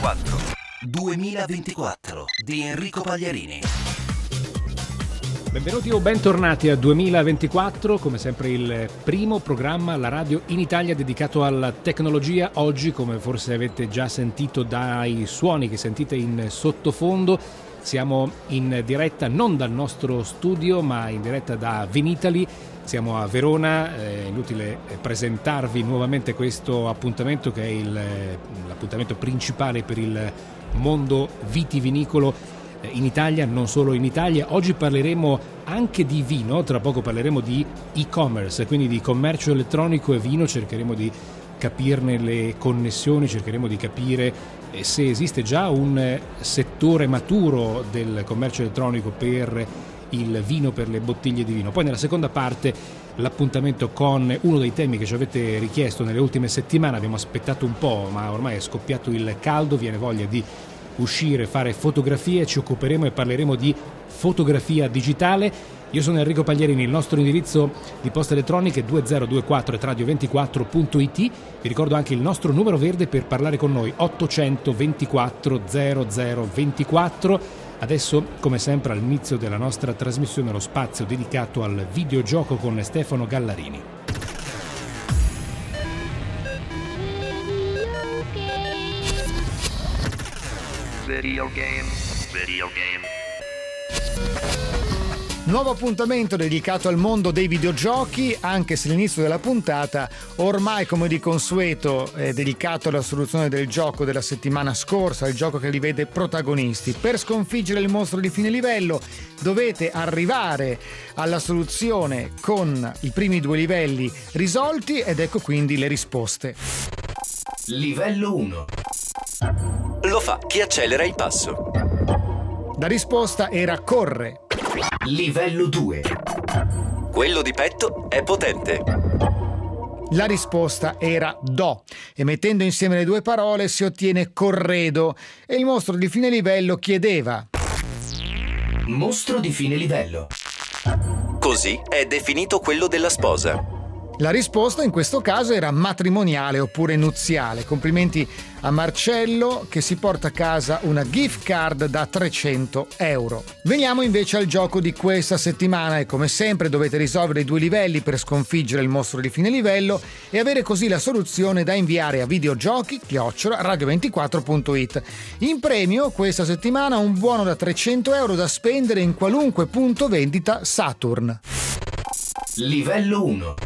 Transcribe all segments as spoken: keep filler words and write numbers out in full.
duemilaventiquattro duemilaventiquattro di Enrico Pagliarini. Benvenuti o bentornati a duemilaventiquattro, come sempre il primo programma alla radio in Italia dedicato alla tecnologia. Oggi, come forse avete già sentito dai suoni che sentite in sottofondo, siamo in diretta non dal nostro studio ma in diretta da Vinitaly. Siamo a Verona, è inutile presentarvi nuovamente questo appuntamento che è il, l'appuntamento principale per il mondo vitivinicolo in Italia, non solo in Italia. Oggi parleremo anche di vino, tra poco parleremo di e-commerce, quindi di commercio elettronico e vino. Cercheremo di capirne le connessioni, cercheremo di capire se esiste già un settore maturo del commercio elettronico per il vino, per le bottiglie di vino. Poi nella seconda parte l'appuntamento con uno dei temi che ci avete richiesto nelle ultime settimane. Abbiamo aspettato un po', ma ormai è scoppiato il caldo, viene voglia di uscire, fare fotografie. Ci occuperemo e parleremo di fotografia digitale. Io sono Enrico Pagliarini, il nostro indirizzo di posta elettronica è duemilaventiquattro at radio ventiquattro punto it. Vi ricordo anche il nostro numero verde per parlare con noi, ottocentoventiquattro zero zero ventiquattro. Adesso, come sempre, all'inizio della nostra trasmissione, lo spazio dedicato al videogioco con Stefano Gallarini. Video game, video game. Nuovo appuntamento dedicato al mondo dei videogiochi, anche se l'inizio della puntata ormai, come di consueto, è dedicato alla soluzione del gioco della settimana scorsa, il gioco che li vede protagonisti. Per sconfiggere il mostro di fine livello dovete arrivare alla soluzione con i primi due livelli risolti, ed ecco quindi le risposte. Livello uno. Lo fa chi accelera il passo. La risposta era corre. Livello due. Quello di petto è potente. La risposta era do, e mettendo insieme le due parole si ottiene corredo, e il mostro di fine livello chiedeva Mostro di fine livello. Così è definito quello della sposa. La risposta in questo caso era matrimoniale oppure nuziale. Complimenti a Marcello che si porta a casa una gift card da trecento euro. Veniamo invece al gioco di questa settimana, e come sempre dovete risolvere i due livelli per sconfiggere il mostro di fine livello e avere così la soluzione da inviare a videogiochi chiocciola radio ventiquattro punto it. In premio questa settimana un buono da trecento euro da spendere in qualunque punto vendita Saturn. Livello uno.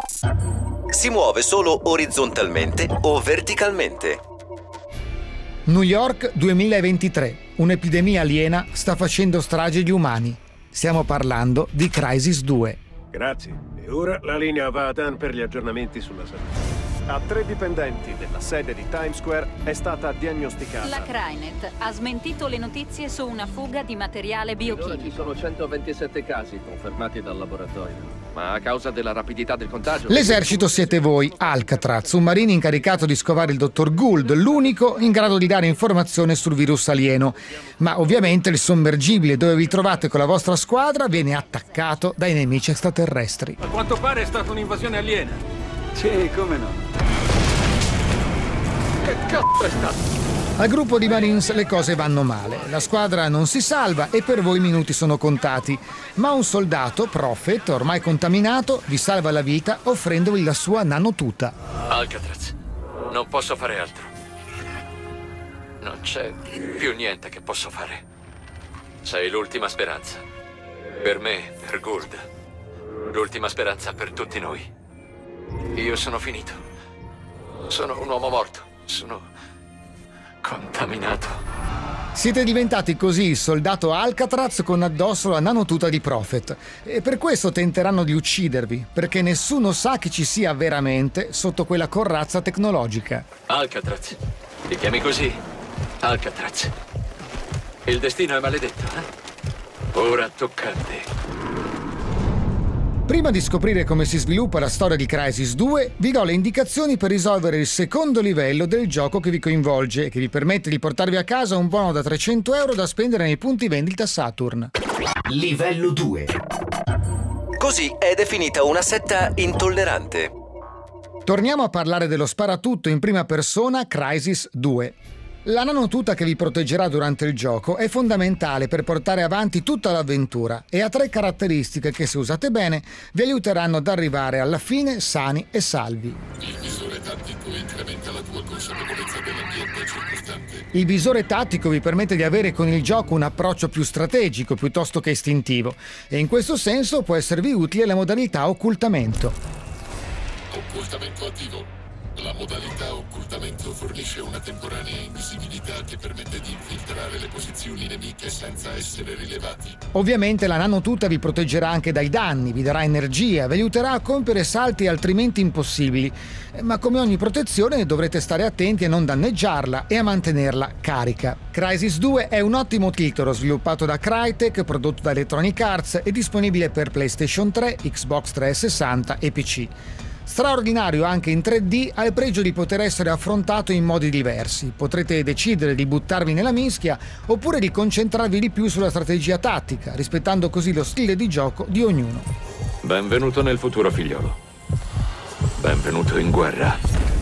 Si muove solo orizzontalmente o verticalmente. New York duemilaventitré. Un'epidemia aliena sta facendo strage di umani. Stiamo parlando di Crysis due. Grazie. E ora la linea va a Dan per gli aggiornamenti sulla salute. A tre dipendenti della sede di Times Square è stata diagnosticata. La Crynet ha smentito le notizie su una fuga di materiale biochimico. Ci sono centoventisette casi confermati dal laboratorio. Ma a causa della rapidità del contagio... L'esercito siete voi, Alcatraz, un marine incaricato di scovare il dottor Gould, l'unico in grado di dare informazione sul virus alieno. Ma ovviamente il sommergibile dove vi trovate con la vostra squadra viene attaccato dai nemici extraterrestri. A quanto pare è stata un'invasione aliena. Sì, come no. Che cazzo è stato? Al gruppo di Marines le cose vanno male, la squadra non si salva e per voi i minuti sono contati, ma un soldato, Prophet, ormai contaminato, vi salva la vita offrendovi la sua nanotuta. Alcatraz, non posso fare altro. Non c'è più niente che posso fare. Sei l'ultima speranza. Per me, per Gould. L'ultima speranza per tutti noi. Io sono finito. Sono un uomo morto. Sono contaminato. Siete diventati così il soldato Alcatraz con addosso la nanotuta di Prophet, e per questo tenteranno di uccidervi, perché nessuno sa chi ci sia veramente sotto quella corazza tecnologica. Alcatraz, ti chiami così? Alcatraz. Il destino è maledetto, eh? Ora tocca a te. Prima di scoprire come si sviluppa la storia di Crysis due, vi do le indicazioni per risolvere il secondo livello del gioco che vi coinvolge e che vi permette di portarvi a casa un buono da trecento euro da spendere nei punti vendita Saturn. Livello due. Così è definita una setta intollerante. Torniamo a parlare dello sparatutto in prima persona Crysis due. La nanotuta che vi proteggerà durante il gioco è fondamentale per portare avanti tutta l'avventura e ha tre caratteristiche che, se usate bene, vi aiuteranno ad arrivare alla fine sani e salvi. Il visore tattico incrementa la tua consapevolezza dell'ambiente circostante. Il visore tattico vi permette di avere con il gioco un approccio più strategico piuttosto che istintivo e in questo senso può esservi utile la modalità occultamento. Occultamento attivo. La modalità occultamento fornisce una temporanea invisibilità che permette di infiltrare le posizioni nemiche senza essere rilevati. Ovviamente la nanotuta vi proteggerà anche dai danni, vi darà energia, vi aiuterà a compiere salti altrimenti impossibili, ma come ogni protezione dovrete stare attenti a non danneggiarla e a mantenerla carica. Crysis due è un ottimo titolo sviluppato da Crytek, prodotto da Electronic Arts e disponibile per PlayStation tre, Xbox trecentosessanta e P C. Straordinario anche in tre D, ha il pregio di poter essere affrontato in modi diversi. Potrete decidere di buttarvi nella mischia oppure di concentrarvi di più sulla strategia tattica, rispettando così lo stile di gioco di ognuno. Benvenuto nel futuro, figliolo. Benvenuto in guerra.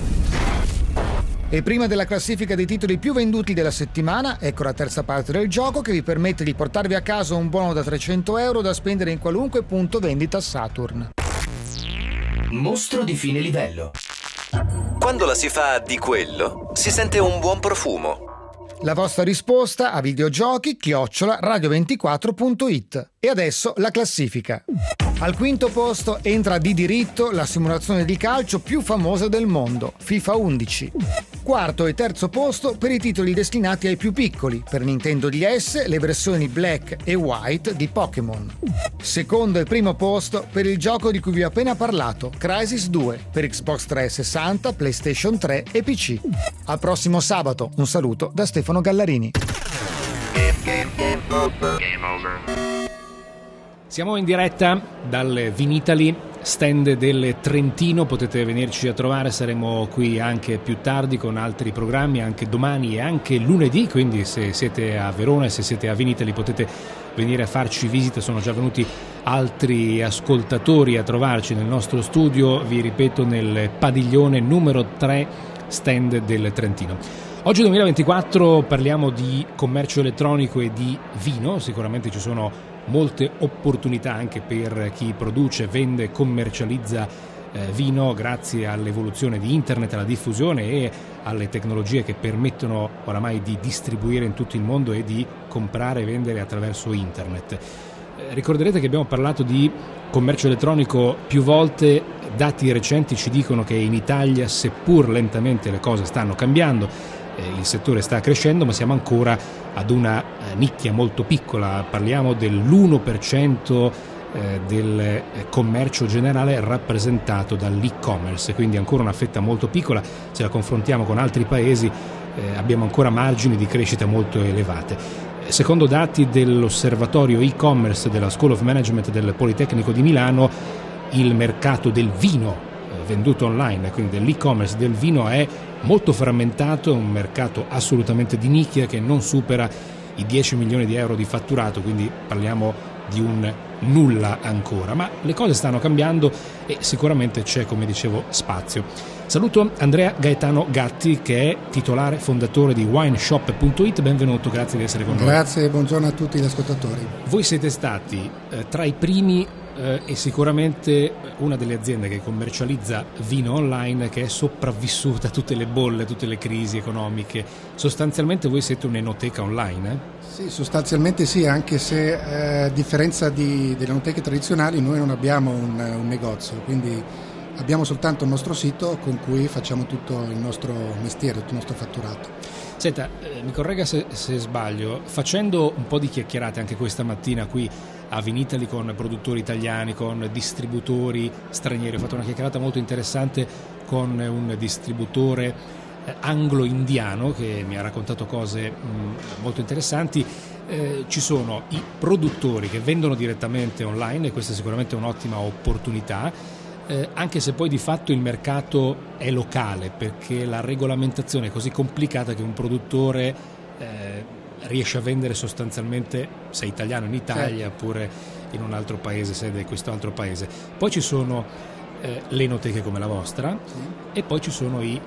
E prima della classifica dei titoli più venduti della settimana, ecco la terza parte del gioco che vi permette di portarvi a casa un buono da trecento euro da spendere in qualunque punto vendita Saturn. Mostro di fine livello. Quando la si fa di quello, si sente un buon profumo. La vostra risposta a videogiochi chiocciola radio ventiquattro punto it. E adesso la classifica. Al quinto posto entra di diritto la simulazione di calcio più famosa del mondo, FIFA undici. Quarto e terzo posto per i titoli destinati ai più piccoli, per Nintendo D S le versioni Black e White di Pokémon. Secondo e primo posto per il gioco di cui vi ho appena parlato, Crysis due, per Xbox trecentosessanta, PlayStation tre e P C. Al prossimo sabato, un saluto da Stefano Gallarini. Siamo in diretta dal Vinitaly, stand del Trentino, potete venirci a trovare, saremo qui anche più tardi con altri programmi, anche domani e anche lunedì, quindi se siete a Verona e se siete a Vinitaly potete venire a farci visita, sono già venuti altri ascoltatori a trovarci nel nostro studio, vi ripeto, nel padiglione numero tre, stand del Trentino. Oggi duemilaventiquattro parliamo di commercio elettronico e di vino, sicuramente ci sono molte opportunità anche per chi produce, vende, commercializza eh, vino grazie all'evoluzione di internet, alla diffusione e alle tecnologie che permettono oramai di distribuire in tutto il mondo e di comprare e vendere attraverso internet. Eh, ricorderete che abbiamo parlato di commercio elettronico più volte, dati recenti ci dicono che in Italia, seppur lentamente, le cose stanno cambiando. Il settore sta crescendo, ma siamo ancora ad una nicchia molto piccola, parliamo dell'uno per cento del commercio generale rappresentato dall'e-commerce, quindi ancora una fetta molto piccola. Se la confrontiamo con altri paesi eh, abbiamo ancora margini di crescita molto elevate. Secondo dati dell'osservatorio e-commerce della School of Management del Politecnico di Milano, il mercato del vino eh, venduto online, quindi dell'e-commerce del vino, è molto frammentato, è un mercato assolutamente di nicchia che non supera i dieci milioni di euro di fatturato, quindi parliamo di un nulla ancora, ma le cose stanno cambiando e sicuramente c'è, come dicevo, spazio. Saluto Andrea Gaetano Gatti, che è titolare fondatore di wineshop punto it, benvenuto, grazie di essere con noi. Grazie, buongiorno a tutti gli ascoltatori. Voi siete stati eh, tra i primi eh, e sicuramente una delle aziende che commercializza vino online che è sopravvissuta a tutte le bolle, tutte le crisi economiche. Sostanzialmente voi siete un'enoteca online? Eh? Sì, sostanzialmente sì, anche se eh, a differenza di, delle enoteche tradizionali noi non abbiamo un, un negozio, quindi abbiamo soltanto il nostro sito con cui facciamo tutto il nostro mestiere, tutto il nostro fatturato. Senta, eh, mi corregga se, se sbaglio, facendo un po' di chiacchierate anche questa mattina qui a Vinitaly con produttori italiani, con distributori stranieri, ho fatto una chiacchierata molto interessante con un distributore eh, anglo-indiano che mi ha raccontato cose mh, molto interessanti. Eh, ci sono i produttori che vendono direttamente online e questa è sicuramente un'ottima opportunità, eh, anche se poi di fatto il mercato è locale, perché la regolamentazione è così complicata che un produttore eh, riesce a vendere sostanzialmente, se è italiano in Italia, certo, oppure in un altro paese, se è di questo altro paese. Poi ci sono eh, le enoteche come la vostra, sì, e poi ci sono i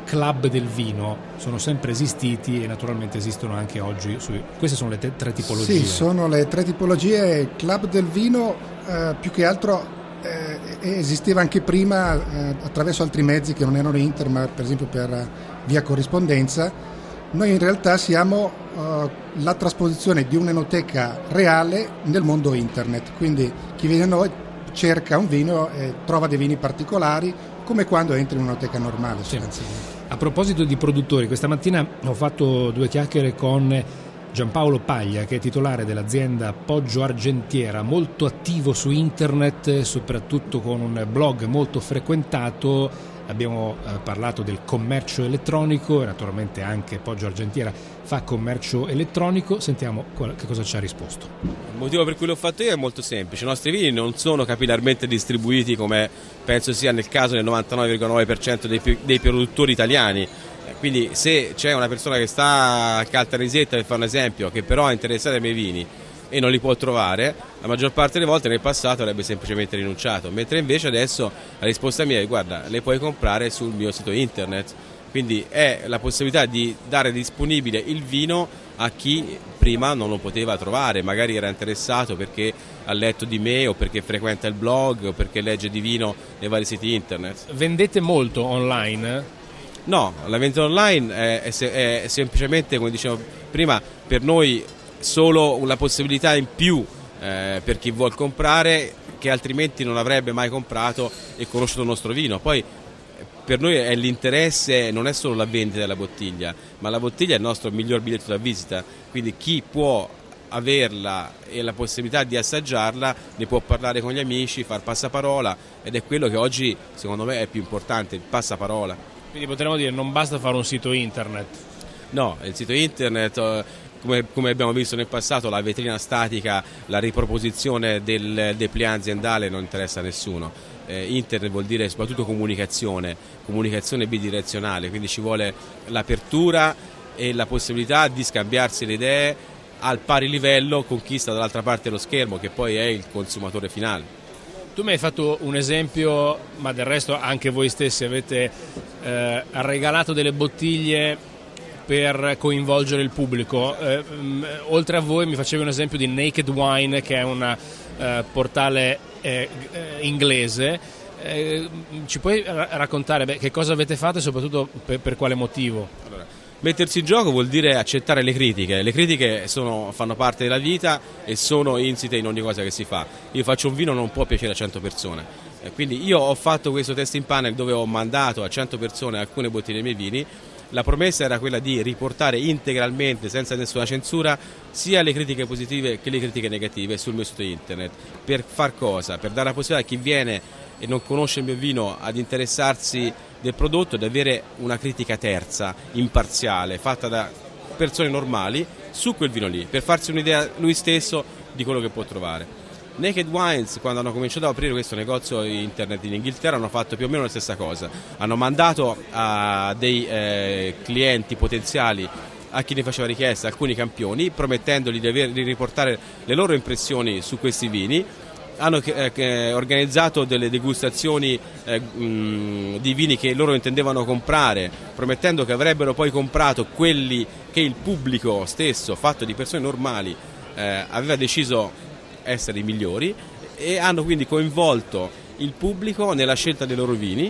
club del vino sono sempre esistiti e naturalmente esistono anche oggi. Su... Queste sono le te- tre tipologie. Sì, sono le tre tipologie. Il club del vino eh, più che altro eh, esisteva anche prima eh, attraverso altri mezzi che non erano internet, ma per esempio per via corrispondenza. Noi in realtà siamo uh, la trasposizione di un'enoteca reale nel mondo internet, quindi chi viene da noi cerca un vino e trova dei vini particolari, come quando entri in un'enoteca normale. Sì. A proposito di produttori, questa mattina ho fatto due chiacchiere con Giampaolo Paglia, che è titolare dell'azienda Poggio Argentiera, molto attivo su internet, soprattutto con un blog molto frequentato. Abbiamo eh, parlato del commercio elettronico e naturalmente anche Poggio Argentiera fa commercio elettronico. Sentiamo qual- che cosa ci ha risposto. Il motivo per cui l'ho fatto io è molto semplice: i nostri vini non sono capillarmente distribuiti come penso sia nel caso del novantanove virgola nove per cento dei, dei produttori italiani. Quindi se c'è una persona che sta a Caltanissetta, per fare un esempio, che però è interessata ai miei vini e non li può trovare, la maggior parte delle volte nel passato avrebbe semplicemente rinunciato, mentre invece adesso la risposta mia è: guarda, le puoi comprare sul mio sito internet. Quindi è la possibilità di dare disponibile il vino a chi prima non lo poteva trovare, magari era interessato perché ha letto di me o perché frequenta il blog o perché legge di vino nei vari siti internet. Vendete molto online? No, la vendita online è, è, è semplicemente, come dicevo prima, per noi solo una possibilità in più eh, per chi vuol comprare, che altrimenti non avrebbe mai comprato e conosciuto il nostro vino. Poi per noi è l'interesse, non è solo la vendita della bottiglia, ma la bottiglia è il nostro miglior biglietto da visita, quindi chi può averla e la possibilità di assaggiarla ne può parlare con gli amici, far passaparola, ed è quello che oggi secondo me è più importante, il passaparola. Quindi potremmo dire non basta fare un sito internet. No, il sito internet, come, come abbiamo visto nel passato, la vetrina statica, la riproposizione del dépliant aziendale non interessa a nessuno. Eh, internet vuol dire soprattutto comunicazione, comunicazione bidirezionale, quindi ci vuole l'apertura e la possibilità di scambiarsi le idee al pari livello con chi sta dall'altra parte dello schermo, che poi è il consumatore finale. Tu mi hai fatto un esempio, ma del resto anche voi stessi avete eh, regalato delle bottiglie per coinvolgere il pubblico. Eh, mh, oltre a voi mi facevi un esempio di Naked Wine, che è un eh, portale eh, inglese. Eh, ci puoi ra- raccontare beh, che cosa avete fatto e soprattutto per, per quale motivo? Allora, mettersi in gioco vuol dire accettare le critiche. Le critiche sono, fanno parte della vita e sono insite in ogni cosa che si fa. Io faccio un vino, non può piacere a cento persone. Eh, quindi io ho fatto questo testing panel dove ho mandato a cento persone alcune bottiglie dei miei vini. La promessa era quella di riportare integralmente, senza nessuna censura, sia le critiche positive che le critiche negative sul mio sito internet. Per far cosa? Per dare la possibilità a chi viene e non conosce il mio vino ad interessarsi del prodotto, di avere una critica terza, imparziale, fatta da persone normali su quel vino lì, per farsi un'idea lui stesso di quello che può trovare. Naked Wines, quando hanno cominciato ad aprire questo negozio internet in Inghilterra, hanno fatto più o meno la stessa cosa. Hanno mandato a dei eh, clienti potenziali, a chi ne faceva richiesta, alcuni campioni, promettendogli di, aver, di riportare le loro impressioni su questi vini. Hanno eh, organizzato delle degustazioni eh, mh, di vini che loro intendevano comprare, promettendo che avrebbero poi comprato quelli che il pubblico stesso, fatto di persone normali, eh, aveva deciso essere i migliori, e hanno quindi coinvolto il pubblico nella scelta dei loro vini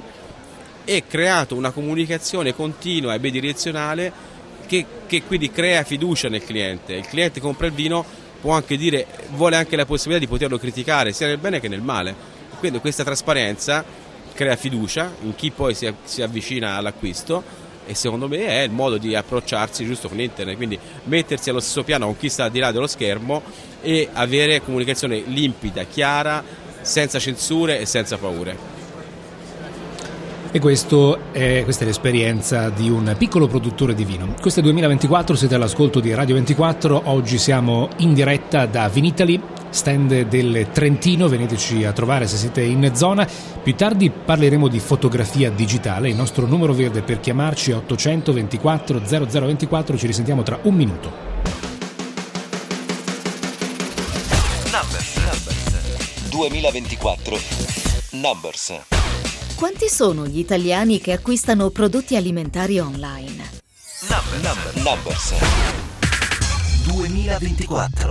e creato una comunicazione continua e bidirezionale che, che quindi crea fiducia nel cliente. Il cliente compra il vino, può anche dire, vuole anche la possibilità di poterlo criticare sia nel bene che nel male. Quindi questa trasparenza crea fiducia in chi poi si, si avvicina all'acquisto, e secondo me è il modo di approcciarsi giusto con internet, quindi mettersi allo stesso piano con chi sta al di là dello schermo e avere comunicazione limpida, chiara, senza censure e senza paure. E questo è, questa è l'esperienza di un piccolo produttore di vino. Questo è duemilaventiquattro, siete all'ascolto di Radio ventiquattro, oggi siamo in diretta da Vinitaly, stand del Trentino, veniteci a trovare se siete in zona. Più tardi parleremo di fotografia digitale, il nostro numero verde per chiamarci è ottocento ventiquattro zero zero ventiquattro, ci risentiamo tra un minuto. Numbers, Numbers. duemilaventiquattro Numbers. Quanti sono gli italiani che acquistano prodotti alimentari online? Number, number, Numbers duemilaventiquattro.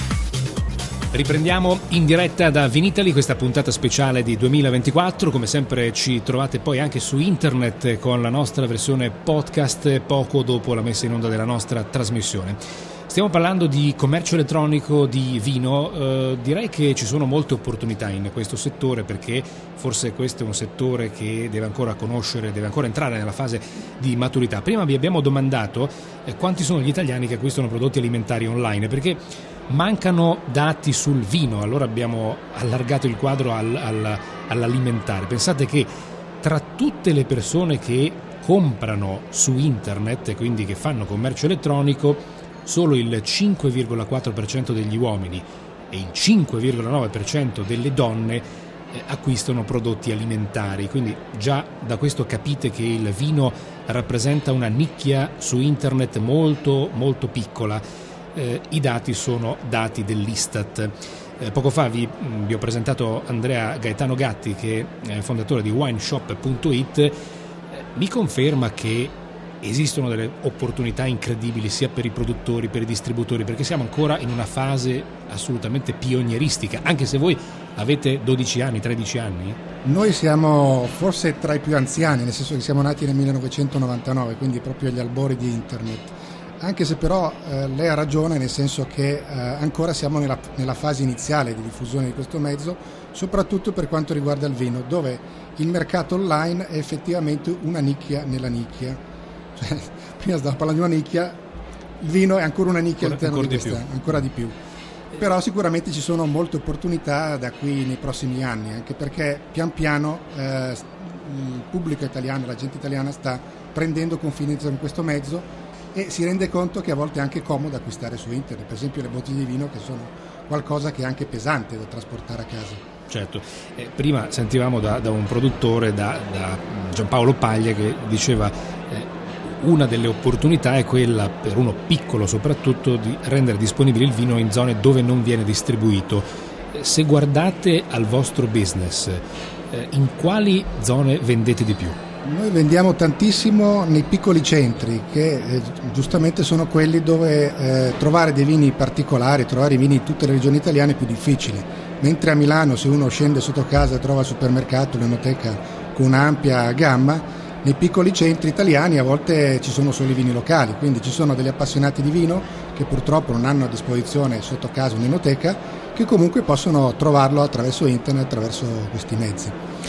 Riprendiamo in diretta da Vinitaly questa puntata speciale di duemilaventiquattro. Come sempre ci trovate poi anche su internet con la nostra versione podcast poco dopo la messa in onda della nostra trasmissione. Stiamo parlando di commercio elettronico, di vino. Eh, direi che ci sono molte opportunità in questo settore, perché forse questo è un settore che deve ancora conoscere, deve ancora entrare nella fase di maturità. Prima vi abbiamo domandato eh, quanti sono gli italiani che acquistano prodotti alimentari online, perché mancano dati sul vino. Allora abbiamo allargato il quadro al, al, all'alimentare. Pensate che tra tutte le persone che comprano su internet e quindi che fanno commercio elettronico, solo il cinque virgola quattro per cento degli uomini e il cinque virgola nove per cento delle donne eh, acquistano prodotti alimentari. Quindi già da questo capite che il vino rappresenta una nicchia su internet molto molto piccola. Eh, I dati sono dati dell'Istat. Eh, poco fa vi, vi ho presentato Andrea Gaetano Gatti, che è fondatore di wineshop punto it. Eh, mi conferma che esistono delle opportunità incredibili sia per i produttori, per i distributori, perché siamo ancora in una fase assolutamente pionieristica, anche se voi avete dodici anni, tredici anni? Noi siamo forse tra i più anziani, nel senso che siamo nati nel millenovecentonovantanove, quindi proprio agli albori di internet. Anche se però eh, lei ha ragione, nel senso che eh, ancora siamo nella, nella fase iniziale di diffusione di questo mezzo, soprattutto per quanto riguarda il vino, dove il mercato online è effettivamente una nicchia nella nicchia. Cioè, prima stavo parlando di una nicchia, il vino è ancora una nicchia all'interno di questa, di ancora di più. Però sicuramente ci sono molte opportunità da qui nei prossimi anni, anche perché pian piano eh, il pubblico italiano, la gente italiana sta prendendo confidenza con questo mezzo e si rende conto che a volte è anche comodo acquistare su internet, per esempio le bottiglie di vino, che sono qualcosa che è anche pesante da trasportare a casa. Certo, eh, prima sentivamo da, da un produttore, da, da Giampaolo Paglia, che diceva eh, una delle opportunità è quella, per uno piccolo soprattutto, di rendere disponibile il vino in zone dove non viene distribuito. Eh, se guardate al vostro business, eh, in quali zone vendete di più? Noi vendiamo tantissimo nei piccoli centri, che eh, giustamente sono quelli dove eh, trovare dei vini particolari, trovare i vini in tutte le regioni italiane è più difficile. Mentre a Milano, se uno scende sotto casa e trova il supermercato, l'enoteca con un'ampia gamma, nei piccoli centri italiani a volte ci sono solo i vini locali, quindi ci sono degli appassionati di vino che purtroppo non hanno a disposizione sotto casa un'enoteca, che comunque possono trovarlo attraverso internet, attraverso questi mezzi.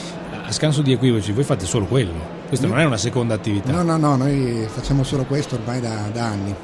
A scanso di equivoci, voi fate solo quello? Questa non è una seconda attività? No, no, no, noi facciamo solo questo ormai da, da anni.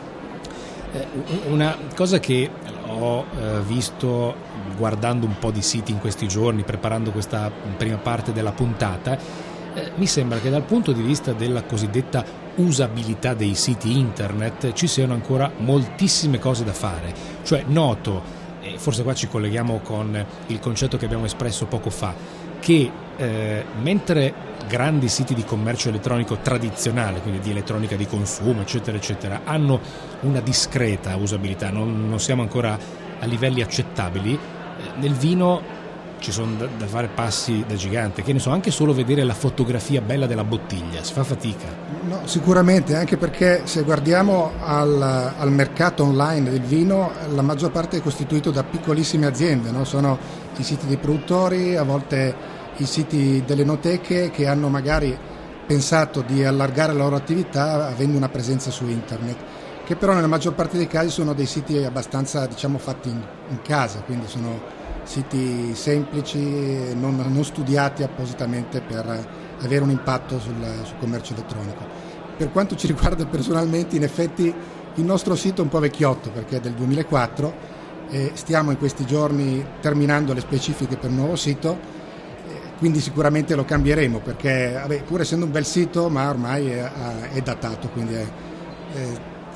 Eh, una cosa che ho eh, visto guardando un po' di siti in questi giorni, preparando questa prima parte della puntata, eh, mi sembra che dal punto di vista della cosiddetta usabilità dei siti internet ci siano ancora moltissime cose da fare. Cioè noto, e forse qua ci colleghiamo con il concetto che abbiamo espresso poco fa, che eh, mentre grandi siti di commercio elettronico tradizionale, quindi di elettronica di consumo eccetera eccetera, hanno una discreta usabilità, non, non siamo ancora a livelli accettabili, eh, nel vino ci sono da, da fare passi da gigante, che ne so, anche solo vedere la fotografia bella della bottiglia, si fa fatica. No, sicuramente, anche perché se guardiamo al, al mercato online del vino, la maggior parte è costituito da piccolissime aziende, no? Sono i siti dei produttori, a volte i siti delle enoteche, che hanno magari pensato di allargare la loro attività avendo una presenza su internet, che però nella maggior parte dei casi sono dei siti abbastanza, diciamo, fatti in, in casa, quindi sono siti semplici, non, non studiati appositamente per avere un impatto sul, sul commercio elettronico. Per quanto ci riguarda personalmente, in effetti il nostro sito è un po' vecchiotto, perché è del duemilaquattro e stiamo in questi giorni terminando le specifiche per il nuovo sito, quindi sicuramente lo cambieremo, perché vabbè, pur essendo un bel sito, ma ormai è, è datato, quindi è, è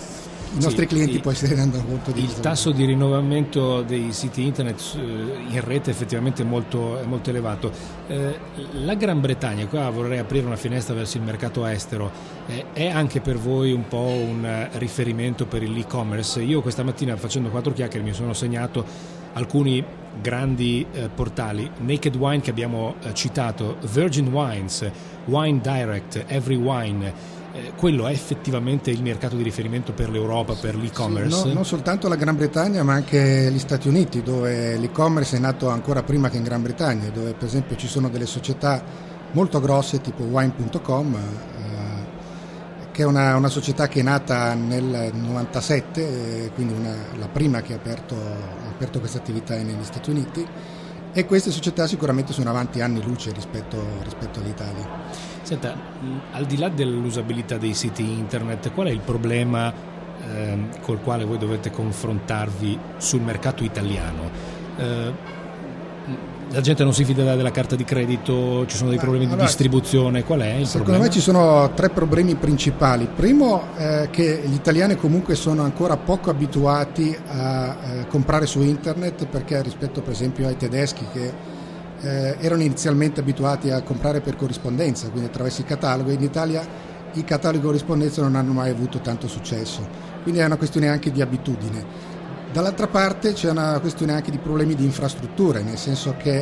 i nostri sì, clienti poi si rendono conto di il questo. Tasso di rinnovamento dei siti internet in rete effettivamente è molto, è molto elevato. Eh, la Gran Bretagna, qua vorrei aprire una finestra verso il mercato estero, eh, è anche per voi un po' un riferimento per l'e-commerce? Io questa mattina, facendo quattro chiacchiere, mi sono segnato alcuni grandi eh, portali, Naked Wine che abbiamo eh, citato, Virgin Wines, Wine Direct, Every Wine, eh, quello è effettivamente il mercato di riferimento per l'Europa, per l'e-commerce? Sì, no, non soltanto la Gran Bretagna ma anche gli Stati Uniti, dove l'e-commerce è nato ancora prima che in Gran Bretagna, dove per esempio ci sono delle società molto grosse tipo wine punto com, eh, che è una, una società che è nata nel novantasette, eh, quindi una, la prima che ha aperto, ha aperto questa attività negli Stati Uniti, e queste società sicuramente sono avanti anni luce rispetto, rispetto all'Italia. Senta, al di là dell'usabilità dei siti internet, qual è il problema eh, col quale voi dovete confrontarvi sul mercato italiano? Eh, La gente non si fida della carta di credito, ci sono dei problemi allora, di distribuzione, qual è il secondo problema? Me ci sono tre problemi principali. Primo, eh, che gli italiani comunque sono ancora poco abituati a eh, comprare su internet, perché rispetto per esempio ai tedeschi che eh, erano inizialmente abituati a comprare per corrispondenza, quindi attraverso i cataloghi, in Italia i cataloghi di corrispondenza non hanno mai avuto tanto successo, quindi è una questione anche di abitudine. Dall'altra parte c'è una questione anche di problemi di infrastrutture, nel senso che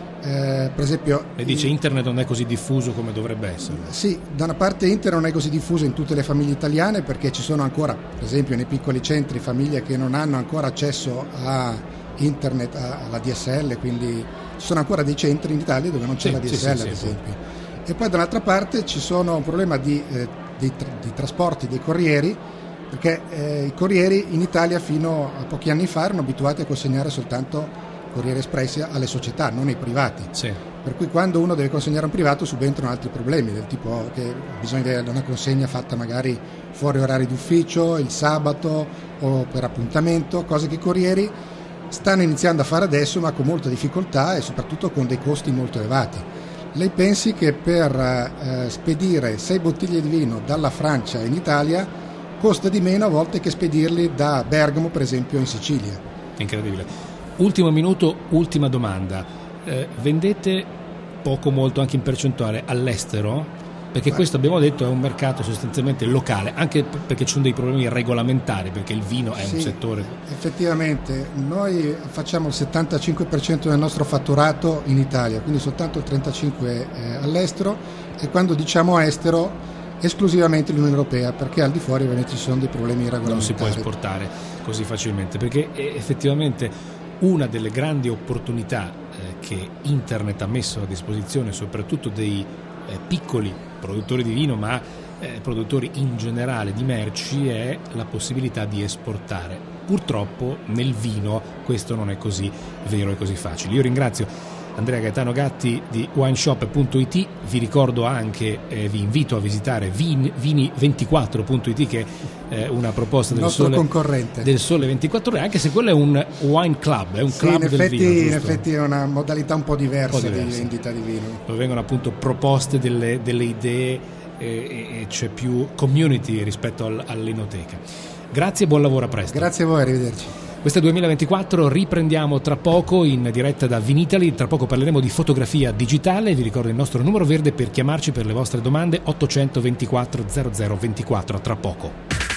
eh, per esempio... Lei dice internet non è così diffuso come dovrebbe essere. Sì, da una parte internet non è così diffuso in tutte le famiglie italiane, perché ci sono ancora, per esempio nei piccoli centri, famiglie che non hanno ancora accesso a internet, alla D S L, quindi ci sono ancora dei centri in Italia dove non c'è sì, la D S L, sì, ad sì, esempio. Sì. E poi dall'altra parte ci sono un problema di, eh, di, di trasporti dei corrieri, perché eh, i corrieri in Italia fino a pochi anni fa erano abituati a consegnare soltanto corrieri espressi alle società, non ai privati. Sì. Per cui quando uno deve consegnare a un privato subentrano altri problemi, del tipo che bisogna avere una consegna fatta magari fuori orari d'ufficio, il sabato o per appuntamento, cose che i corrieri stanno iniziando a fare adesso ma con molta difficoltà e soprattutto con dei costi molto elevati. Lei pensi che per eh, spedire sei bottiglie di vino dalla Francia in Italia costa di meno a volte che spedirli da Bergamo, per esempio, in Sicilia. Incredibile. Ultimo minuto, ultima domanda. Eh, vendete poco molto anche in percentuale all'estero? Perché Beh. questo, abbiamo detto, è un mercato sostanzialmente locale, anche perché ci sono dei problemi regolamentari, perché il vino è sì, un settore... Effettivamente, noi facciamo il settantacinque per cento del nostro fatturato in Italia, quindi soltanto il trentacinque per cento eh, all'estero, e quando diciamo estero esclusivamente l'Unione Europea, perché al di fuori ovviamente ci sono dei problemi regolamentari. Non si può esportare così facilmente, perché effettivamente una delle grandi opportunità eh, che internet ha messo a disposizione soprattutto dei eh, piccoli produttori di vino, ma eh, produttori in generale di merci, è la possibilità di esportare. Purtroppo nel vino questo non è così vero e così facile. Io ringrazio Andrea Gaetano Gatti di wineshop punto it, vi ricordo anche, eh, vi invito a visitare vini ventiquattro punto it, che è una proposta del Sole, concorrente. del Sole ventiquattro Ore, anche se quello è un wine club, è un sì, club in del effetti, vino. Giusto? In effetti è una modalità un po' diversa, un po' diversa. Di vendita di vino. Dove vengono appunto proposte delle, delle idee e, e c'è più community rispetto al, all'enoteca. Grazie e buon lavoro, a presto. Grazie a voi, arrivederci. Questo è duemilaventiquattro, riprendiamo tra poco in diretta da Vinitaly, tra poco parleremo di fotografia digitale, vi ricordo il nostro numero verde per chiamarci per le vostre domande, ottocentoventiquattro zero zero ventiquattro, tra poco.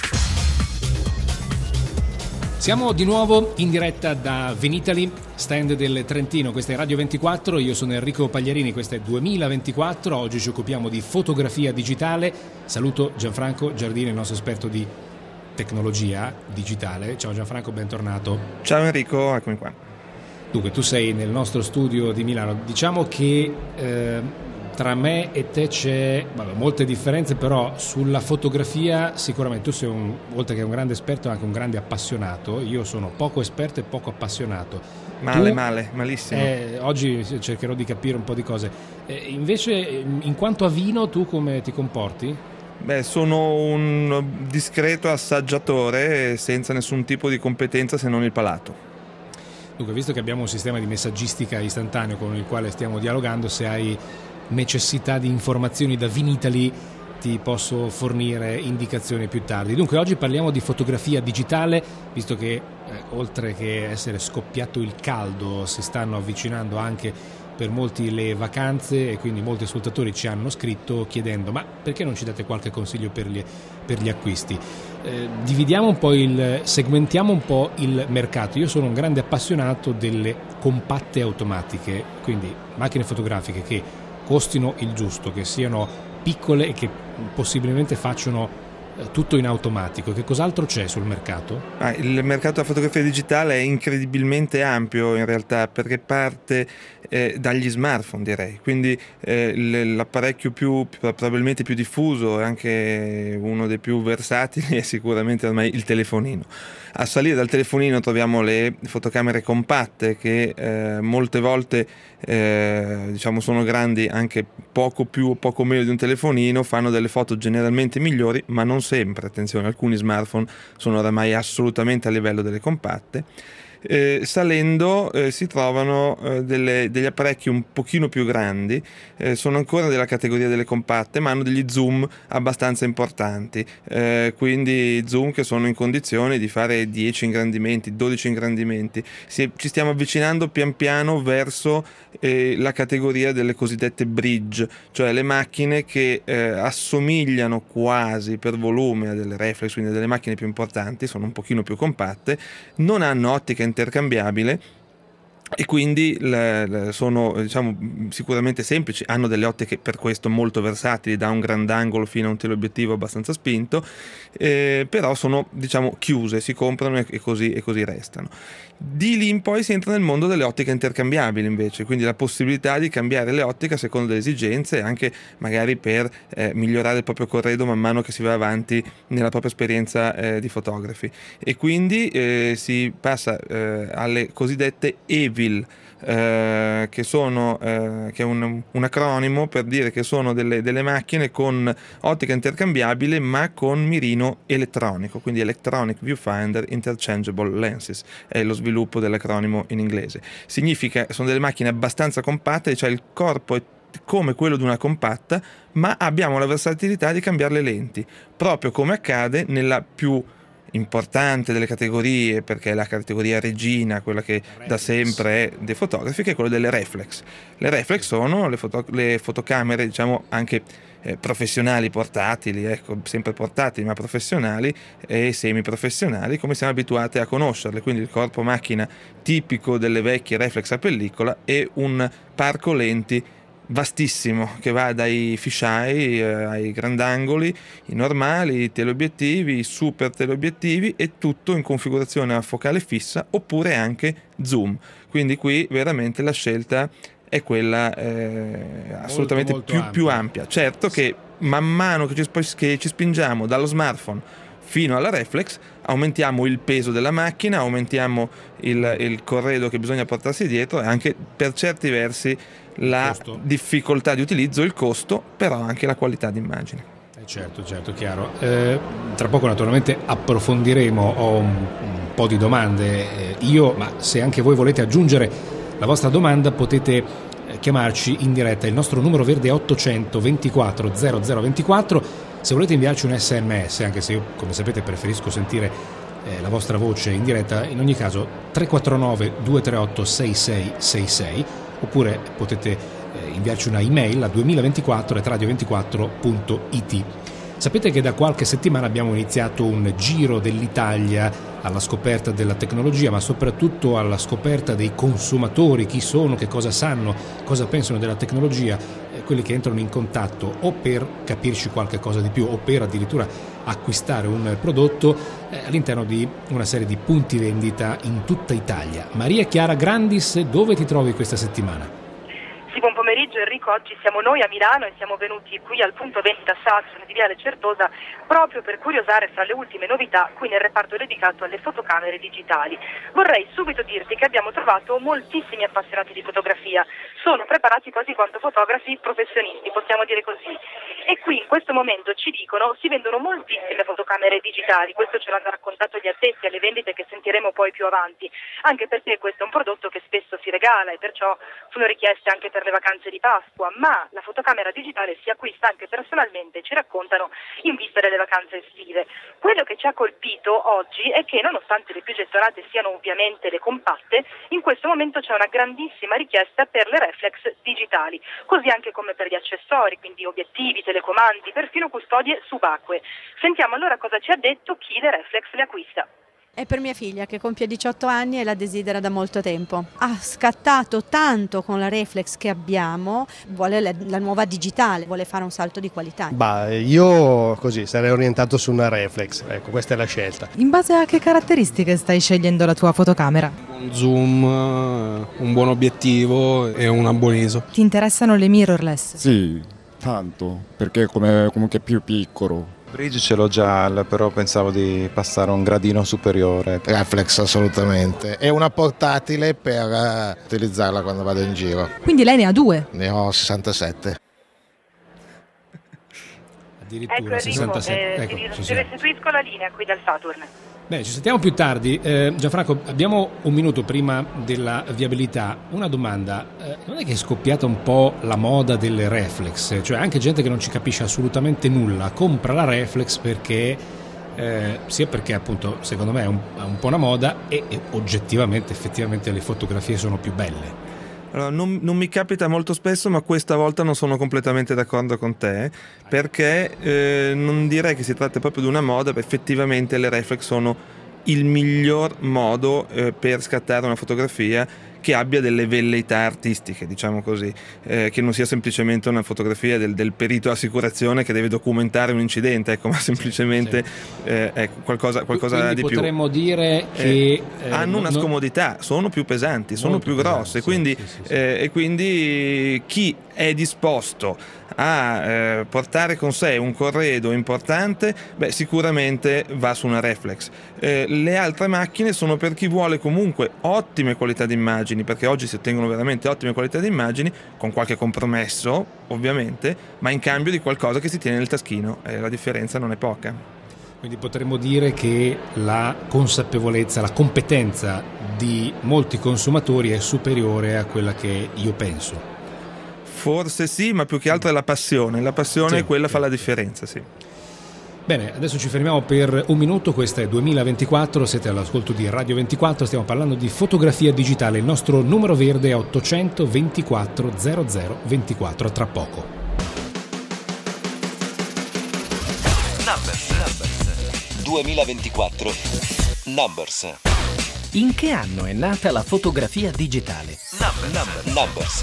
Siamo di nuovo in diretta da Vinitaly, stand del Trentino, questa è Radio ventiquattro, io sono Enrico Pagliarini, questo è duemilaventiquattro, oggi ci occupiamo di fotografia digitale, saluto Gianfranco Giardini, il nostro esperto di tecnologia digitale. Ciao Gianfranco, bentornato. Ciao Enrico, eccomi qua. Dunque, tu sei nel nostro studio di Milano. Diciamo che eh, tra me e te c'è vabbè, molte differenze, però sulla fotografia sicuramente tu sei, un, oltre che un grande esperto, anche un grande appassionato. Io sono poco esperto e poco appassionato. Male, tu, male, malissimo. Eh, oggi cercherò di capire un po' di cose. Eh, invece, in quanto a vino, tu come ti comporti? Beh, sono un discreto assaggiatore senza nessun tipo di competenza se non il palato. Dunque, visto che abbiamo un sistema di messaggistica istantaneo con il quale stiamo dialogando, se hai necessità di informazioni da Vinitaly ti posso fornire indicazioni più tardi. Dunque, oggi parliamo di fotografia digitale, visto che eh, oltre che essere scoppiato il caldo si stanno avvicinando anche per molti le vacanze, e quindi molti ascoltatori ci hanno scritto chiedendo: ma perché non ci date qualche consiglio per gli, per gli acquisti? Eh, dividiamo un po' il, segmentiamo un po' il mercato. Io sono un grande appassionato delle compatte automatiche, quindi macchine fotografiche che costino il giusto, che siano piccole e che possibilmente facciano tutto in automatico. Che cos'altro c'è sul mercato? Ah, il mercato della fotografia digitale è incredibilmente ampio in realtà, perché parte eh, dagli smartphone, direi, quindi eh, l'apparecchio più, più probabilmente più diffuso e anche uno dei più versatili è sicuramente ormai il telefonino. A salire dal telefonino troviamo le fotocamere compatte che eh, molte volte eh, diciamo sono grandi anche poco più o poco meno di un telefonino, fanno delle foto generalmente migliori, ma non sempre. Attenzione, alcuni smartphone sono oramai assolutamente a livello delle compatte. Eh, salendo eh, si trovano eh, delle, degli apparecchi un pochino più grandi, eh, sono ancora della categoria delle compatte, ma hanno degli zoom abbastanza importanti, eh, quindi zoom che sono in condizione di fare dieci ingrandimenti, dodici ingrandimenti. Si, ci stiamo avvicinando pian piano verso eh, la categoria delle cosiddette bridge, cioè le macchine che eh, assomigliano quasi per volume a delle reflex, quindi delle macchine più importanti, sono un pochino più compatte, non hanno ottica intercambiabile e quindi le, le sono diciamo sicuramente semplici, hanno delle ottiche per questo molto versatili, da un grandangolo fino a un teleobiettivo abbastanza spinto, eh, però sono diciamo chiuse, si comprano e, e, così, e così restano. Di lì in poi si entra nel mondo delle ottiche intercambiabili invece, quindi la possibilità di cambiare le ottiche a seconda delle esigenze, anche magari per eh, migliorare il proprio corredo man mano che si va avanti nella propria esperienza eh, di fotografi, e quindi eh, si passa eh, alle cosiddette EVIL, eh, che sono eh, che è un, un acronimo per dire che sono delle, delle macchine con ottica intercambiabile ma con mirino elettronico, quindi Electronic Viewfinder Interchangeable Lenses è lo sviluppo dell'acronimo in inglese. Significa che sono delle macchine abbastanza compatte, cioè il corpo è come quello di una compatta, ma abbiamo la versatilità di cambiare le lenti, proprio come accade nella più importante delle categorie, perché è la categoria regina, quella che reflex. Da sempre è dei fotografi, che è quella delle reflex. Le reflex sono le, foto, le fotocamere, diciamo anche eh, professionali, portatili, ecco, sempre portatili ma professionali e semiprofessionali, come siamo abituati a conoscerle, quindi il corpo macchina tipico delle vecchie reflex a pellicola e un parco lenti vastissimo che va dai fisheye eh, ai grandangoli, i normali, i teleobiettivi, i super teleobiettivi, e tutto in configurazione a focale fissa oppure anche zoom. Quindi qui veramente la scelta è quella eh, assolutamente molto, molto più, più ampia. Certo che man mano che ci, che ci spingiamo dallo smartphone fino alla reflex aumentiamo il peso della macchina, aumentiamo il, il corredo che bisogna portarsi dietro e anche per certi versi la difficoltà di utilizzo, il costo, però anche la qualità d'immagine. Eh certo, certo, chiaro. Eh, tra poco naturalmente approfondiremo, ho un, un po' di domande eh, io, ma se anche voi volete aggiungere la vostra domanda potete eh, chiamarci in diretta. Il nostro numero verde è ottocento ventiquattro zero zero ventiquattro. Se volete inviarci un sms, anche se io come sapete preferisco sentire eh, la vostra voce in diretta, in ogni caso tre quattro nove due tre otto sei sei sei sei, oppure potete eh, inviarci una email a duemilaventiquattro chiocciola radio ventiquattro punto it. Sapete che da qualche settimana abbiamo iniziato un giro dell'Italia alla scoperta della tecnologia, ma soprattutto alla scoperta dei consumatori, chi sono, che cosa sanno, cosa pensano della tecnologia, eh, quelli che entrano in contatto o per capirci qualche cosa di più o per addirittura acquistare un prodotto eh, all'interno di una serie di punti vendita in tutta Italia. Maria Chiara Grandis, dove ti trovi questa settimana? Sì, buon pomeriggio Enrico, oggi siamo noi a Milano e siamo venuti qui al punto vendita Saxon di Viale Certosa proprio per curiosare fra le ultime novità qui nel reparto dedicato alle fotocamere digitali. Vorrei subito dirti che abbiamo trovato moltissimi appassionati di fotografia, sono preparati quasi quanto fotografi professionisti, possiamo dire così. E qui in questo momento ci dicono si vendono moltissime fotocamere digitali, questo ce l'hanno raccontato gli addetti alle vendite che sentiremo poi più avanti, anche perché questo è un prodotto che spesso si regala e perciò sono richieste anche per le vacanze di Pasqua, ma la fotocamera digitale si acquista anche personalmente, ci raccontano, in vista delle vacanze estive. Quello che ci ha colpito oggi è che nonostante le più gettonate siano ovviamente le compatte, in questo momento c'è una grandissima richiesta per le reflex digitali, così anche come per gli accessori, quindi obiettivi, telecomandi, perfino custodie subacquee. Sentiamo allora cosa ci ha detto chi le reflex le acquista. È per mia figlia che compie diciotto anni e la desidera da molto tempo. Ha scattato tanto con la reflex che abbiamo, vuole la, la nuova digitale, vuole fare un salto di qualità. Bah, io così sarei orientato su una reflex, ecco, questa è la scelta. In base a che caratteristiche stai scegliendo la tua fotocamera? Un zoom, un buon obiettivo e un buon I S O. Ti interessano le mirrorless? Sì, tanto, perché come comunque è più piccolo. Bridge ce l'ho già, però pensavo di passare a un gradino superiore. Reflex assolutamente, è una portatile per uh, utilizzarla quando vado in giro. Quindi lei ne ha due? Ne ho sessantasette. Addirittura ecco Enrico, sessantasette. Eh, ecco, ti, ti restituisco la linea qui dal Saturn. Beh, ci sentiamo più tardi. Eh, Gianfranco, abbiamo un minuto prima della viabilità. Una domanda, eh, non è che è scoppiata un po' la moda delle reflex? Cioè anche gente che non ci capisce assolutamente nulla compra la reflex perché, eh, sia perché appunto secondo me è un, è un po' una moda e, e oggettivamente, effettivamente le fotografie sono più belle. Allora, non, non mi capita molto spesso, ma questa volta non sono completamente d'accordo con te, perché eh, non direi che si tratta proprio di una moda, ma effettivamente le reflex sono il miglior modo eh, per scattare una fotografia che abbia delle velleità artistiche, diciamo così, eh, che non sia semplicemente una fotografia del, del perito assicurazione che deve documentare un incidente, ecco, ma semplicemente sì, sì. Eh, ecco, qualcosa, qualcosa Quindi di potremmo più. dire che eh, eh, hanno una non... scomodità, sono più pesanti, sono Molto più grosse, pesanti, quindi, sì, sì, sì. Eh, e quindi chi è disposto a eh, portare con sé un corredo importante, beh, sicuramente va su una reflex. Eh, le altre macchine sono per chi vuole comunque ottime qualità di immagini, perché oggi si ottengono veramente ottime qualità di immagini, con qualche compromesso ovviamente, ma in cambio di qualcosa che si tiene nel taschino, e la differenza non è poca. Quindi potremmo dire che la consapevolezza, la competenza di molti consumatori è superiore a quella che io penso. Forse sì, ma più che altro è la passione. La passione sì, è quella sì. fa la differenza, sì. Bene, adesso ci fermiamo per un minuto, questo è duemilaventiquattro, siete all'ascolto di Radio ventiquattro, stiamo parlando di fotografia digitale, il nostro numero verde è ottocento ventiquattro zero zero ventiquattro, tra poco. Numbers, Numbers. duemilaventiquattro Numbers. In che anno è nata la fotografia digitale? Numbers. Numbers. Numbers.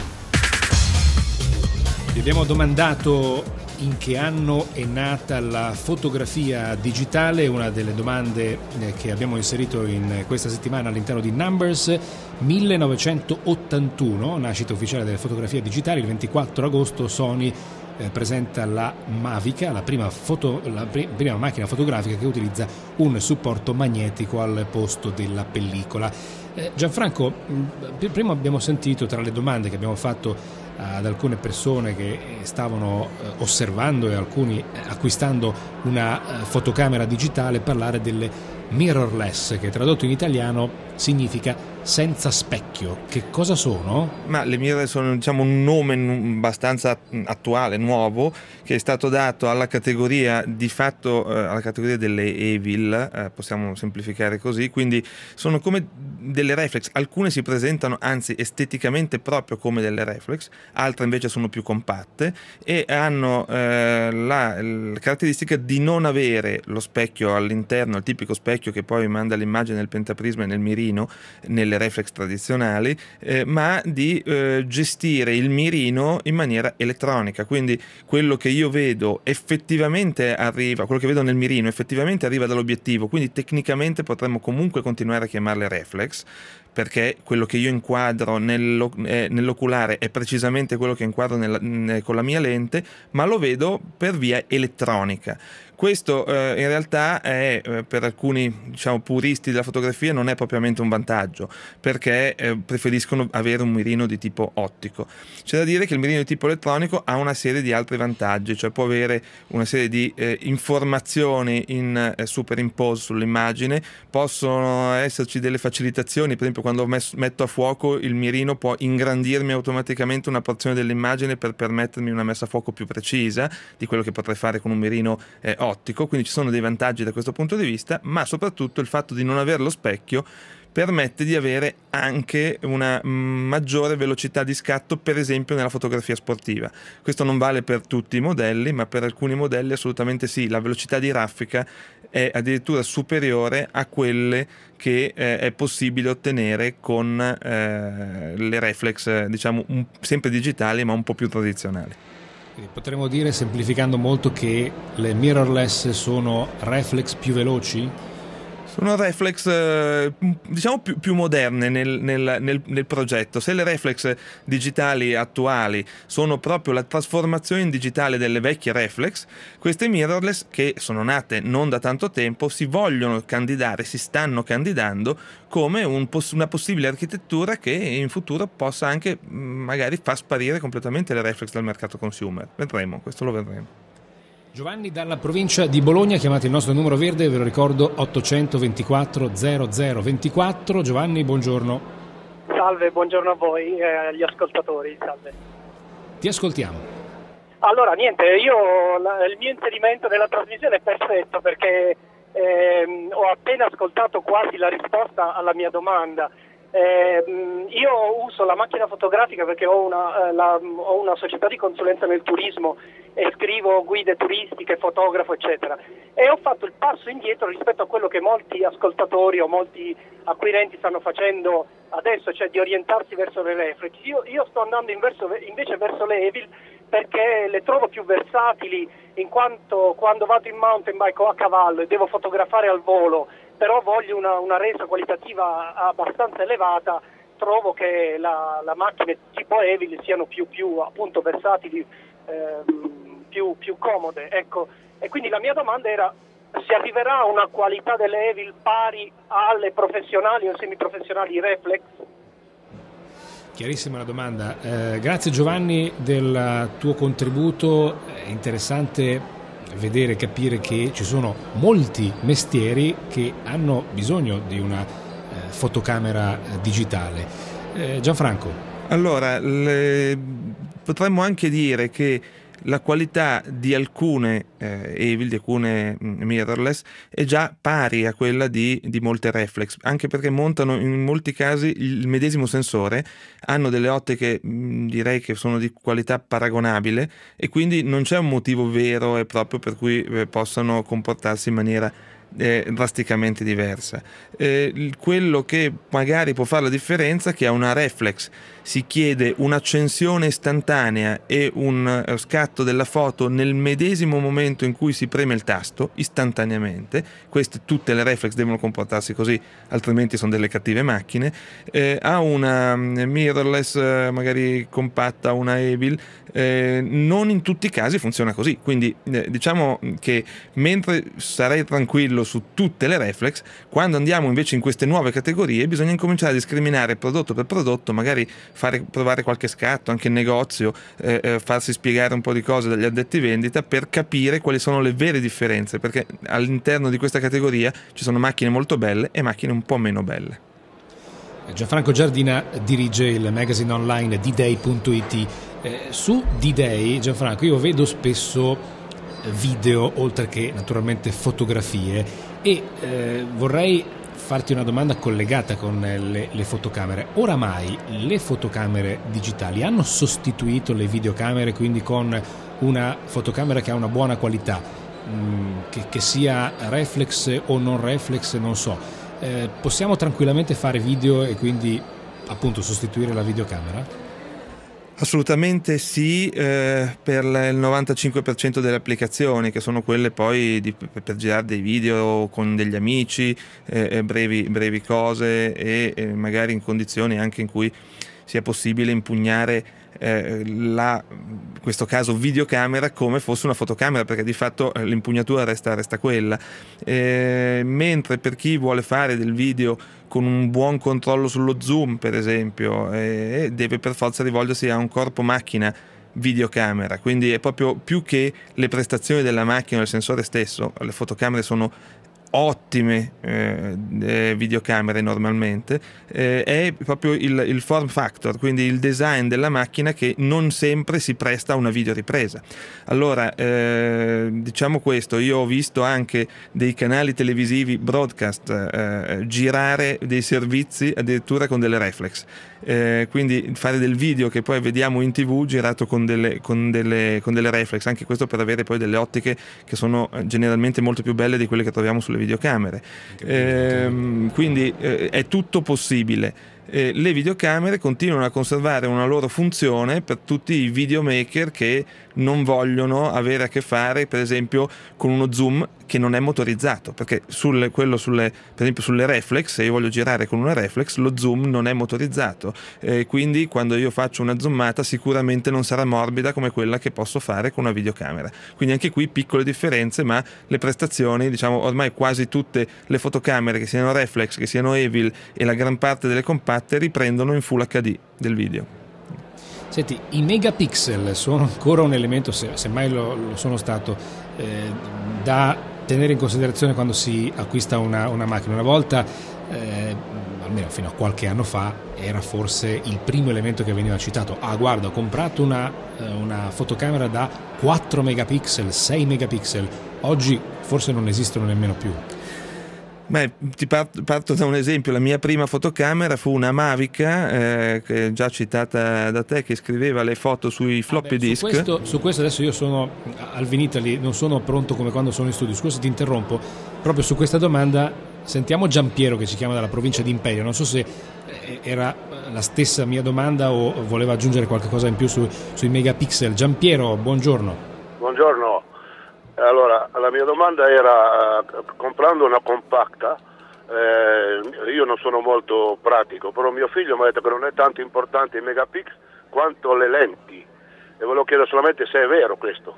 Vi abbiamo domandato in che anno è nata la fotografia digitale, una delle domande che abbiamo inserito in questa settimana all'interno di Numbers. millenovecentottantuno, nascita ufficiale delle fotografie digitali. Il ventiquattro agosto Sony eh, presenta la Mavica, la prima, foto, la pr- prima macchina fotografica che utilizza un supporto magnetico al posto della pellicola. Eh, Gianfranco, mh, prima abbiamo sentito, tra le domande che abbiamo fatto ad alcune persone che stavano osservando e alcuni acquistando una fotocamera digitale, parlare delle mirrorless, che tradotto in italiano significa senza specchio. Che cosa sono? Ma le mirrorless sono, diciamo, un nome abbastanza attuale, nuovo, che è stato dato alla categoria di fatto eh, alla categoria delle Evil, eh, possiamo semplificare così, quindi sono come delle reflex. Alcune si presentano anzi esteticamente proprio come delle reflex, altre invece sono più compatte e hanno eh, la, la caratteristica di non avere lo specchio all'interno, il tipico specchio che poi manda l'immagine nel pentaprisma e nel mirino nelle reflex tradizionali, eh, ma di eh, gestire il mirino in maniera elettronica. Quindi quello che io vedo effettivamente arriva, quello che vedo nel mirino effettivamente arriva dall'obiettivo, quindi tecnicamente potremmo comunque continuare a chiamarle reflex, perché quello che io inquadro nello, eh, nell'oculare è precisamente quello che inquadro nella, ne, con la mia lente, ma lo vedo per via elettronica. Questo eh, in realtà è eh, per alcuni, diciamo, puristi della fotografia non è propriamente un vantaggio, perché eh, preferiscono avere un mirino di tipo ottico. C'è da dire che il mirino di tipo elettronico ha una serie di altri vantaggi, cioè può avere una serie di eh, informazioni in eh, superimpose sull'immagine, possono esserci delle facilitazioni, per esempio esempio quando mes- metto a fuoco il mirino può ingrandirmi automaticamente una porzione dell'immagine per permettermi una messa a fuoco più precisa di quello che potrei fare con un mirino eh, ottico, quindi ci sono dei vantaggi da questo punto di vista, ma soprattutto il fatto di non avere lo specchio permette di avere anche una maggiore velocità di scatto, per esempio nella fotografia sportiva. Questo non vale per tutti i modelli, ma per alcuni modelli assolutamente sì. La velocità di raffica è addirittura superiore a quelle che eh, è possibile ottenere con eh, le reflex, diciamo un, sempre digitali ma un po' più tradizionali. Quindi potremmo dire, semplificando molto, che le mirrorless sono reflex più veloci? Sono reflex eh, diciamo più, più moderne nel, nel, nel, nel progetto. Se le reflex digitali attuali sono proprio la trasformazione in digitale delle vecchie reflex, queste mirrorless, che sono nate non da tanto tempo, si vogliono candidare, si stanno candidando come un poss- una possibile architettura che in futuro possa anche magari far sparire completamente le reflex dal mercato consumer. Vedremo, questo lo vedremo. Giovanni dalla provincia di Bologna, chiamate il nostro numero verde, ve lo ricordo, ottocentoventiquattro zero zero ventiquattro. Giovanni, buongiorno. Salve, buongiorno a voi e agli ascoltatori, salve. Ti ascoltiamo. Allora, niente, io la, il mio inserimento nella trasmissione è perfetto perché ehm, ho appena ascoltato quasi la risposta alla mia domanda. Eh, io uso la macchina fotografica perché ho una, eh, la, ho una società di consulenza nel turismo e scrivo guide turistiche, fotografo eccetera, e ho fatto il passo indietro rispetto a quello che molti ascoltatori o molti acquirenti stanno facendo adesso, cioè di orientarsi verso le reflex. Io, io sto andando inverso, invece verso le Evil perché le trovo più versatili, in quanto quando vado in mountain bike o a cavallo e devo fotografare al volo, però voglio una, una resa qualitativa abbastanza elevata, trovo che la, la macchine tipo Evil siano più, più appunto versatili, ehm, più, più comode, ecco. E quindi la mia domanda era: si arriverà a una qualità delle Evil pari alle professionali o semiprofessionali reflex? Chiarissima la domanda. Eh, grazie Giovanni del tuo contributo. È interessante vedere e capire che ci sono molti mestieri che hanno bisogno di una eh, fotocamera digitale. Eh, Gianfranco. Allora, le... potremmo anche dire che la qualità di alcune eh, Evil, di alcune mh, mirrorless è già pari a quella di, di molte reflex, anche perché montano in molti casi il medesimo sensore, hanno delle ottiche mh, direi che sono di qualità paragonabile e quindi non c'è un motivo vero e proprio per cui eh, possano comportarsi in maniera Eh, drasticamente diversa. Eh, quello che magari può fare la differenza è che a una reflex si chiede un'accensione istantanea e un uh, scatto della foto nel medesimo momento in cui si preme il tasto, istantaneamente. Queste, tutte le reflex devono comportarsi così, altrimenti sono delle cattive macchine. Eh, a una mirrorless eh, magari compatta, una Evil, eh, non in tutti i casi funziona così, quindi eh, diciamo che mentre sarei tranquillo su tutte le reflex, quando andiamo invece in queste nuove categorie bisogna incominciare a discriminare prodotto per prodotto, magari fare provare qualche scatto anche in negozio, eh, eh, farsi spiegare un po' di cose dagli addetti vendita per capire quali sono le vere differenze, perché all'interno di questa categoria ci sono macchine molto belle e macchine un po' meno belle. Gianfranco Giardina dirige il magazine online d day punto it. Eh, su D-Day, Gianfranco, io vedo spesso video oltre che naturalmente fotografie e eh, vorrei farti una domanda collegata con le, le fotocamere. Oramai le fotocamere digitali hanno sostituito le videocamere, quindi con una fotocamera che ha una buona qualità, mh, che, che sia reflex o non reflex, non so, eh, possiamo tranquillamente fare video e quindi appunto sostituire la videocamera? Assolutamente sì, eh, per il novantacinque per cento delle applicazioni, che sono quelle poi di, per girare dei video con degli amici, eh, brevi, brevi cose e eh, magari in condizioni anche in cui sia possibile impugnare eh, la, in questo caso videocamera, come fosse una fotocamera, perché di fatto eh, l'impugnatura resta, resta quella. Eh, mentre per chi vuole fare del video con un buon controllo sullo zoom, per esempio, eh, deve per forza rivolgersi a un corpo macchina videocamera, quindi è proprio più che le prestazioni della macchina o del sensore stesso, le fotocamere sono ottime eh, eh, videocamere normalmente eh, è proprio il, il form factor, quindi il design della macchina, che non sempre si presta a una videoripresa. Allora eh, diciamo questo, io ho visto anche dei canali televisivi broadcast eh, girare dei servizi addirittura con delle reflex, eh, quindi fare del video che poi vediamo in tv girato con delle, con delle, con delle reflex, anche questo per avere poi delle ottiche che sono generalmente molto più belle di quelle che troviamo sulle videocamere. Eh, quindi eh, è tutto possibile. Eh, le videocamere continuano a conservare una loro funzione per tutti i videomaker che non vogliono avere a che fare, per esempio, con uno zoom che non è motorizzato, perché sulle, quello sulle, per esempio sulle reflex, se io voglio girare con una reflex, lo zoom non è motorizzato, eh, quindi quando io faccio una zoomata sicuramente non sarà morbida come quella che posso fare con una videocamera. Quindi anche qui piccole differenze, ma le prestazioni, diciamo, ormai quasi tutte le fotocamere, che siano reflex, che siano Evil, e la gran parte delle compatte riprendono in Full H D del video. Senti, i megapixel sono ancora un elemento, se, se mai lo, lo sono stato, eh, da tenere in considerazione quando si acquista una, una macchina. Una volta, eh, almeno fino a qualche anno fa, era forse il primo elemento che veniva citato. Ah, guarda, ho comprato una, una fotocamera da quattro megapixel, sei megapixel. Oggi forse non esistono nemmeno più. Beh, ti parto, parto da un esempio. La mia prima fotocamera fu una Mavica, eh, che è già citata da te, che scriveva le foto sui floppy ah beh, disk. Su questo, su questo adesso io sono al Vinitaly, non sono pronto come quando sono in studio. Su questo ti interrompo. Proprio su questa domanda sentiamo Giampiero, che ci chiama dalla provincia di Imperia. Non so se era la stessa mia domanda o voleva aggiungere qualche cosa in più su, sui megapixel. Giampiero, buongiorno. Buongiorno. Allora, la mia domanda era, uh, comprando una compacta, eh, io non sono molto pratico, però mio figlio mi ha detto che non è tanto importante i megapixel quanto le lenti, e volevo chiedere solamente se è vero questo.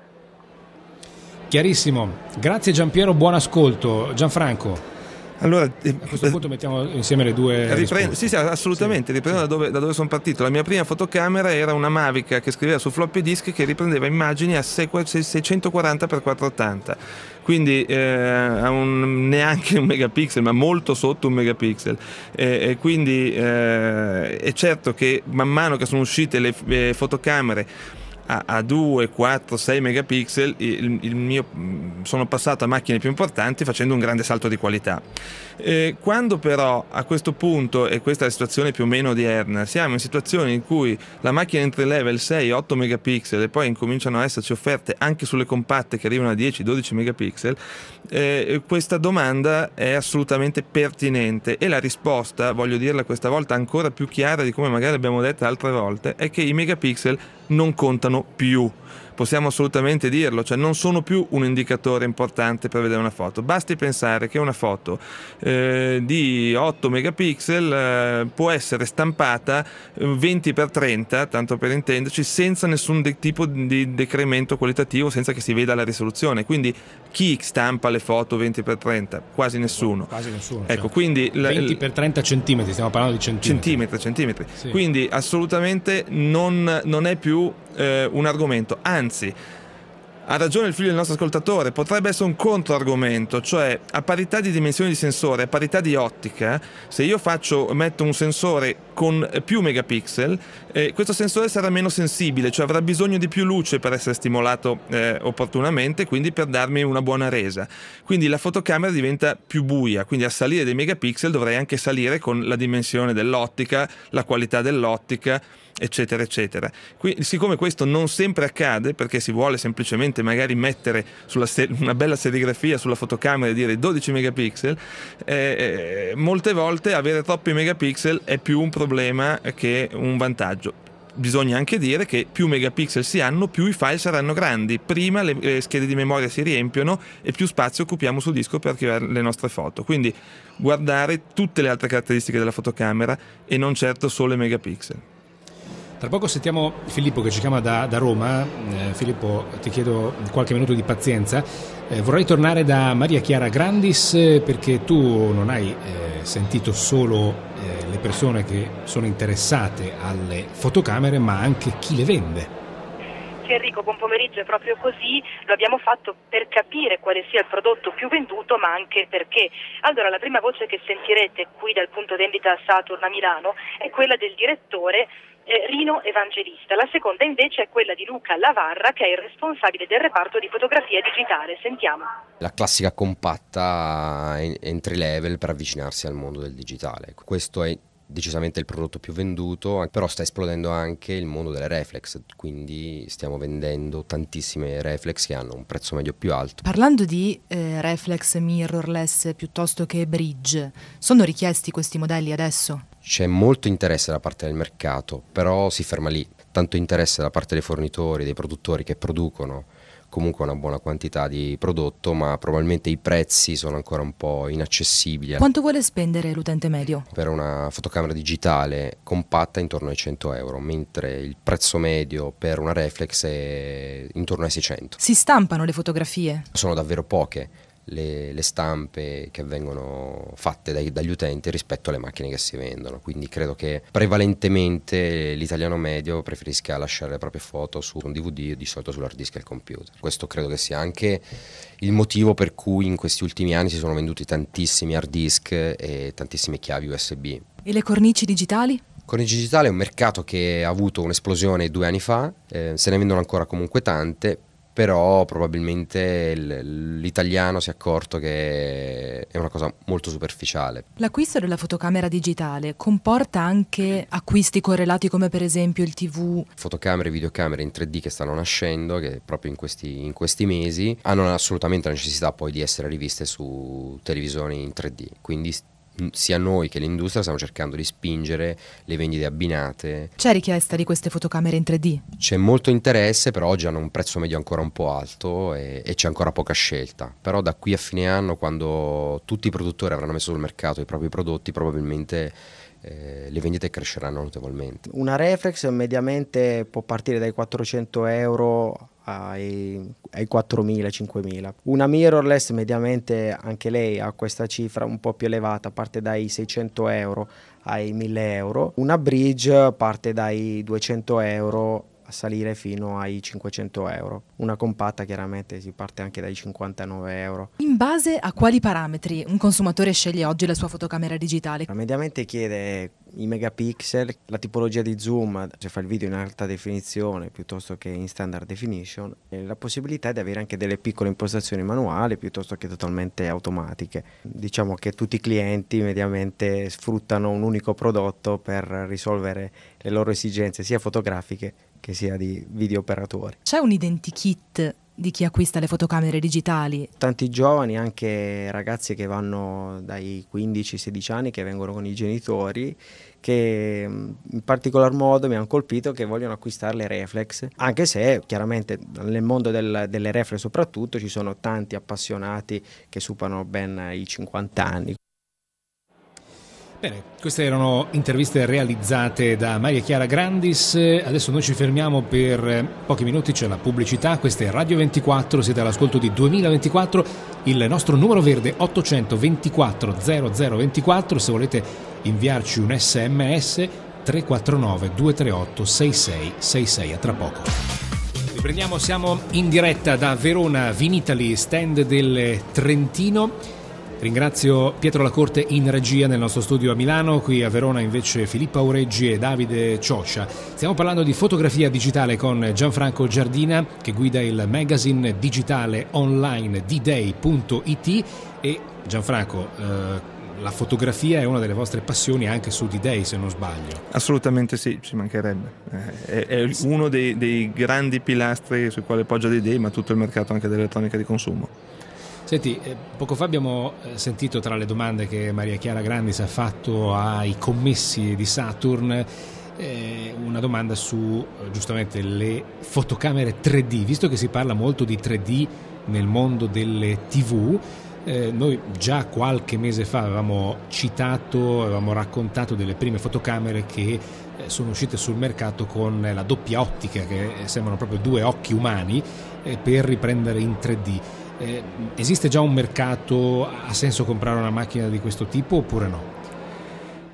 Chiarissimo, grazie Giampiero, buon ascolto. Gianfranco. Allora, a questo punto mettiamo insieme le due riprendo, sì, sì, assolutamente, sì. Riprendo da dove, da dove sono partito. La mia prima fotocamera era una Mavic che scriveva su floppy disk, che riprendeva immagini a seicentoquaranta per quattrocentottanta, quindi eh, a un, neanche un megapixel, ma molto sotto un megapixel, e, e quindi eh, è certo che man mano che sono uscite le, le fotocamere a due, quattro, sei megapixel, il, il mio, sono passato a macchine più importanti facendo un grande salto di qualità. Eh, quando però a questo punto, e questa è la situazione più o meno odierna, siamo in situazioni in cui la macchina entry level sei otto megapixel e poi incominciano a esserci offerte anche sulle compatte che arrivano a dieci dodici megapixel, eh, questa domanda è assolutamente pertinente, e la risposta, voglio dirla questa volta ancora più chiara di come magari abbiamo detto altre volte, è che i megapixel non contano più. Possiamo assolutamente dirlo, cioè non sono più un indicatore importante per vedere una foto. Basti pensare che una foto eh, di otto megapixel eh, può essere stampata venti per trenta, tanto per intenderci, senza nessun de- tipo di decremento qualitativo, senza che si veda la risoluzione. Quindi chi stampa le foto venti per trenta? Quasi nessuno. Quasi nessuno. Ecco, cioè, quindi venti per trenta centimetri, stiamo parlando di centimetri. Centimetri, centimetri. Sì. Quindi assolutamente non, non è più eh, un argomento. Anzi, ha ragione il figlio del nostro ascoltatore, potrebbe essere un controargomento, cioè a parità di dimensioni di sensore, a parità di ottica, se io faccio metto un sensore con più megapixel, eh, questo sensore sarà meno sensibile, cioè avrà bisogno di più luce per essere stimolato eh, opportunamente, quindi per darmi una buona resa. Quindi la fotocamera diventa più buia, quindi a salire dei megapixel dovrei anche salire con la dimensione dell'ottica, la qualità dell'ottica, eccetera eccetera. Quindi, siccome questo non sempre accade, perché si vuole semplicemente magari mettere sulla ser- una bella serigrafia sulla fotocamera e dire dodici megapixel, eh, molte volte avere troppi megapixel è più un problema che un vantaggio. Bisogna anche dire che più megapixel si hanno, più i file saranno grandi, prima le, le schede di memoria si riempiono e più spazio occupiamo sul disco per archivare le nostre foto. Quindi guardare tutte le altre caratteristiche della fotocamera e non certo solo i megapixel. Tra poco sentiamo Filippo che ci chiama da, da Roma. Eh, Filippo, ti chiedo qualche minuto di pazienza. Eh, vorrei tornare da Maria Chiara Grandis, eh, perché tu non hai eh, sentito solo eh, le persone che sono interessate alle fotocamere, ma anche chi le vende. Sì Enrico, buon pomeriggio, è proprio così, lo abbiamo fatto per capire quale sia il prodotto più venduto, ma anche perché. Allora, la prima voce che sentirete qui dal punto vendita Saturn a Milano è quella del direttore eh, Rino Evangelista, la seconda invece è quella di Luca Lavarra, che è il responsabile del reparto di fotografia digitale. Sentiamo. La classica compatta entry level per avvicinarsi al mondo del digitale. Questo è decisamente il prodotto più venduto, però sta esplodendo anche il mondo delle reflex, quindi stiamo vendendo tantissime reflex che hanno un prezzo medio più alto. Parlando di eh, reflex mirrorless piuttosto che bridge, sono richiesti questi modelli adesso? C'è molto interesse da parte del mercato, però si ferma lì, tanto interesse da parte dei fornitori, dei produttori che producono comunque una buona quantità di prodotto, ma probabilmente i prezzi sono ancora un po' inaccessibili. Quanto vuole spendere l'utente medio? Per una fotocamera digitale compatta intorno ai cento euro, mentre il prezzo medio per una reflex è intorno ai seicento. Si stampano le fotografie? Sono davvero poche le, le stampe che vengono fatte dai, dagli utenti rispetto alle macchine che si vendono, quindi credo che prevalentemente l'italiano medio preferisca lasciare le proprie foto su un D V D o di solito sull'hard disk del computer. Questo credo che sia anche il motivo per cui in questi ultimi anni si sono venduti tantissimi hard disk e tantissime chiavi U S B. E le cornici digitali? Cornici digitali è un mercato che ha avuto un'esplosione due anni fa, eh, se ne vendono ancora comunque tante, però probabilmente l'italiano si è accorto che è una cosa molto superficiale. L'acquisto della fotocamera digitale comporta anche acquisti correlati come per esempio il tivù? Fotocamere e videocamere in tre D che stanno nascendo, che proprio in questi, in questi mesi hanno assolutamente la necessità poi di essere riviste su televisioni in tre D, quindi sia noi che l'industria stiamo cercando di spingere le vendite abbinate. C'è richiesta di queste fotocamere in tre D? C'è molto interesse, però oggi hanno un prezzo medio ancora un po' alto e, e c'è ancora poca scelta. Però da qui a fine anno, quando tutti i produttori avranno messo sul mercato i propri prodotti, probabilmente eh, le vendite cresceranno notevolmente. Una reflex mediamente può partire dai quattrocento euro ai, ai quattromila cinquemila. Una mirrorless mediamente anche lei ha questa cifra un po' più elevata, parte dai seicento euro ai mille euro. Una bridge parte dai duecento euro a salire fino ai cinquecento euro. Una compatta chiaramente si parte anche dai cinquantanove euro. In base a quali parametri un consumatore sceglie oggi la sua fotocamera digitale? Mediamente chiede i megapixel, la tipologia di zoom, se fa il video in alta definizione piuttosto che in standard definition, e la possibilità di avere anche delle piccole impostazioni manuali piuttosto che totalmente automatiche. Diciamo che tutti i clienti mediamente sfruttano un unico prodotto per risolvere le loro esigenze sia fotografiche che sia di video operatori. C'è un identikit di chi acquista le fotocamere digitali? Tanti giovani, anche ragazzi che vanno dai quindici sedici anni, che vengono con i genitori, che in particolar modo mi hanno colpito, che vogliono acquistare le reflex, anche se chiaramente nel mondo del, delle reflex soprattutto ci sono tanti appassionati che superano ben i cinquanta anni. Bene, queste erano interviste realizzate da Maria Chiara Grandis. Adesso noi ci fermiamo per pochi minuti, c'è la pubblicità. Questa è Radio ventiquattro, siete all'ascolto di duemilaventiquattro, il nostro numero verde ottocentoventiquattro zero zero ventiquattro. Se volete inviarci un sms tre quattro nove due tre otto sei sei sei sei. A tra poco. Riprendiamo, siamo in diretta da Verona Vinitaly, stand del Trentino. Ringrazio Pietro Lacorte in regia nel nostro studio a Milano, qui a Verona invece Filippo Aureggi e Davide Cioccia. Stiamo parlando di fotografia digitale con Gianfranco Giardina, che guida il magazine digitale online d day punto it. E Gianfranco, eh, la fotografia è una delle vostre passioni anche su D Day, se non sbaglio. Assolutamente sì, ci mancherebbe. È, è uno dei, dei grandi pilastri sui quali poggia D Day, ma tutto il mercato anche dell'elettronica di consumo. Senti, poco fa abbiamo sentito tra le domande che Maria Chiara Grandis ha fatto ai commessi di Saturn eh, una domanda su giustamente le fotocamere tre D, visto che si parla molto di tre D nel mondo delle tivù. Eh, noi già qualche mese fa avevamo citato, avevamo raccontato delle prime fotocamere che eh, sono uscite sul mercato con la doppia ottica, che sembrano proprio due occhi umani eh, per riprendere in tre D. Eh, esiste già un mercato? Ha senso comprare una macchina di questo tipo oppure no?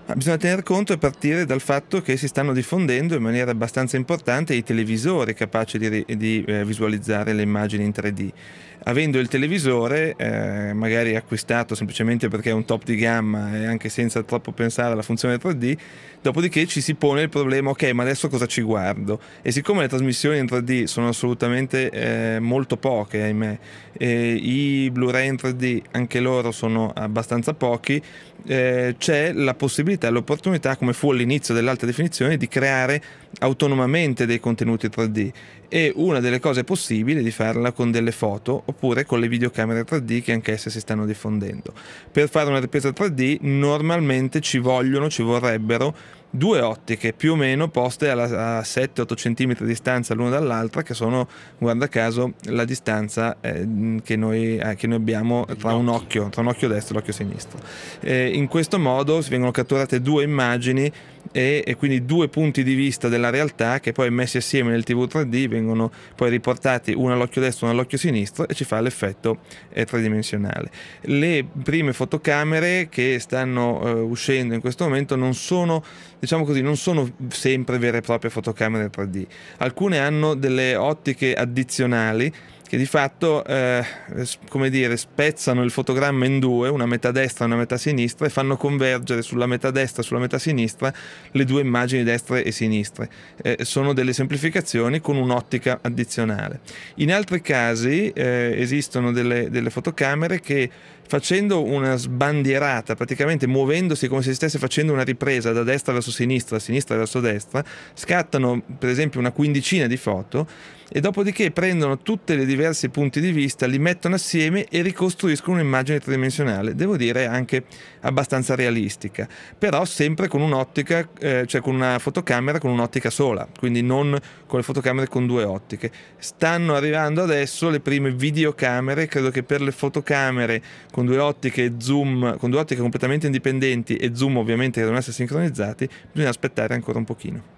Ma bisogna tener conto e partire dal fatto che si stanno diffondendo in maniera abbastanza importante i televisori capaci di, di eh, visualizzare le immagini in tre D. Avendo il televisore, eh, magari acquistato semplicemente perché è un top di gamma e anche senza troppo pensare alla funzione tre D, dopodiché ci si pone il problema: ok, ma adesso cosa ci guardo? E siccome le trasmissioni in tre D sono assolutamente eh, molto poche, ahimè, e i Blu-ray in tre D anche loro sono abbastanza pochi, eh, c'è la possibilità, l'opportunità, come fu all'inizio dell'alta definizione, di creare autonomamente dei contenuti tre D, e una delle cose possibili è di farla con delle foto oppure con le videocamere tre D che anch'esse si stanno diffondendo. Per fare una ripresa tre D normalmente ci vogliono, ci vorrebbero due ottiche più o meno poste alla, a sette otto centimetri di distanza l'una dall'altra, che sono, guarda caso, la distanza eh, che, noi, eh, che noi abbiamo tra un occhio, tra un occhio destro e l'occhio sinistro. Eh, in questo modo si vengono catturate due immagini e, e quindi due punti di vista della realtà che poi messi assieme nel tivù tre D vengono poi riportati uno all'occhio destro e uno all'occhio sinistro e ci fa l'effetto eh, tridimensionale. Le prime fotocamere che stanno eh, uscendo in questo momento non sono, diciamo così, non sono sempre vere e proprie fotocamere tre D. Alcune hanno delle ottiche addizionali che di fatto eh, come dire, spezzano il fotogramma in due, una metà destra e una metà sinistra, e fanno convergere sulla metà destra e sulla metà sinistra le due immagini destre e sinistre. Eh, sono delle semplificazioni con un'ottica addizionale. In altri casi eh, esistono delle, delle fotocamere che, facendo una sbandierata, praticamente muovendosi come se stesse facendo una ripresa da destra verso sinistra, da sinistra verso destra, scattano per esempio una quindicina di foto e dopodiché prendono tutti i diversi punti di vista, li mettono assieme e ricostruiscono un'immagine tridimensionale, devo dire anche abbastanza realistica, però sempre con un'ottica, eh, cioè con una fotocamera con un'ottica sola, quindi non con le fotocamere con due ottiche. Stanno arrivando adesso le prime videocamere, credo che per le fotocamere con due ottiche e zoom, con due ottiche completamente indipendenti e zoom ovviamente che devono essere sincronizzati, bisogna aspettare ancora un pochino.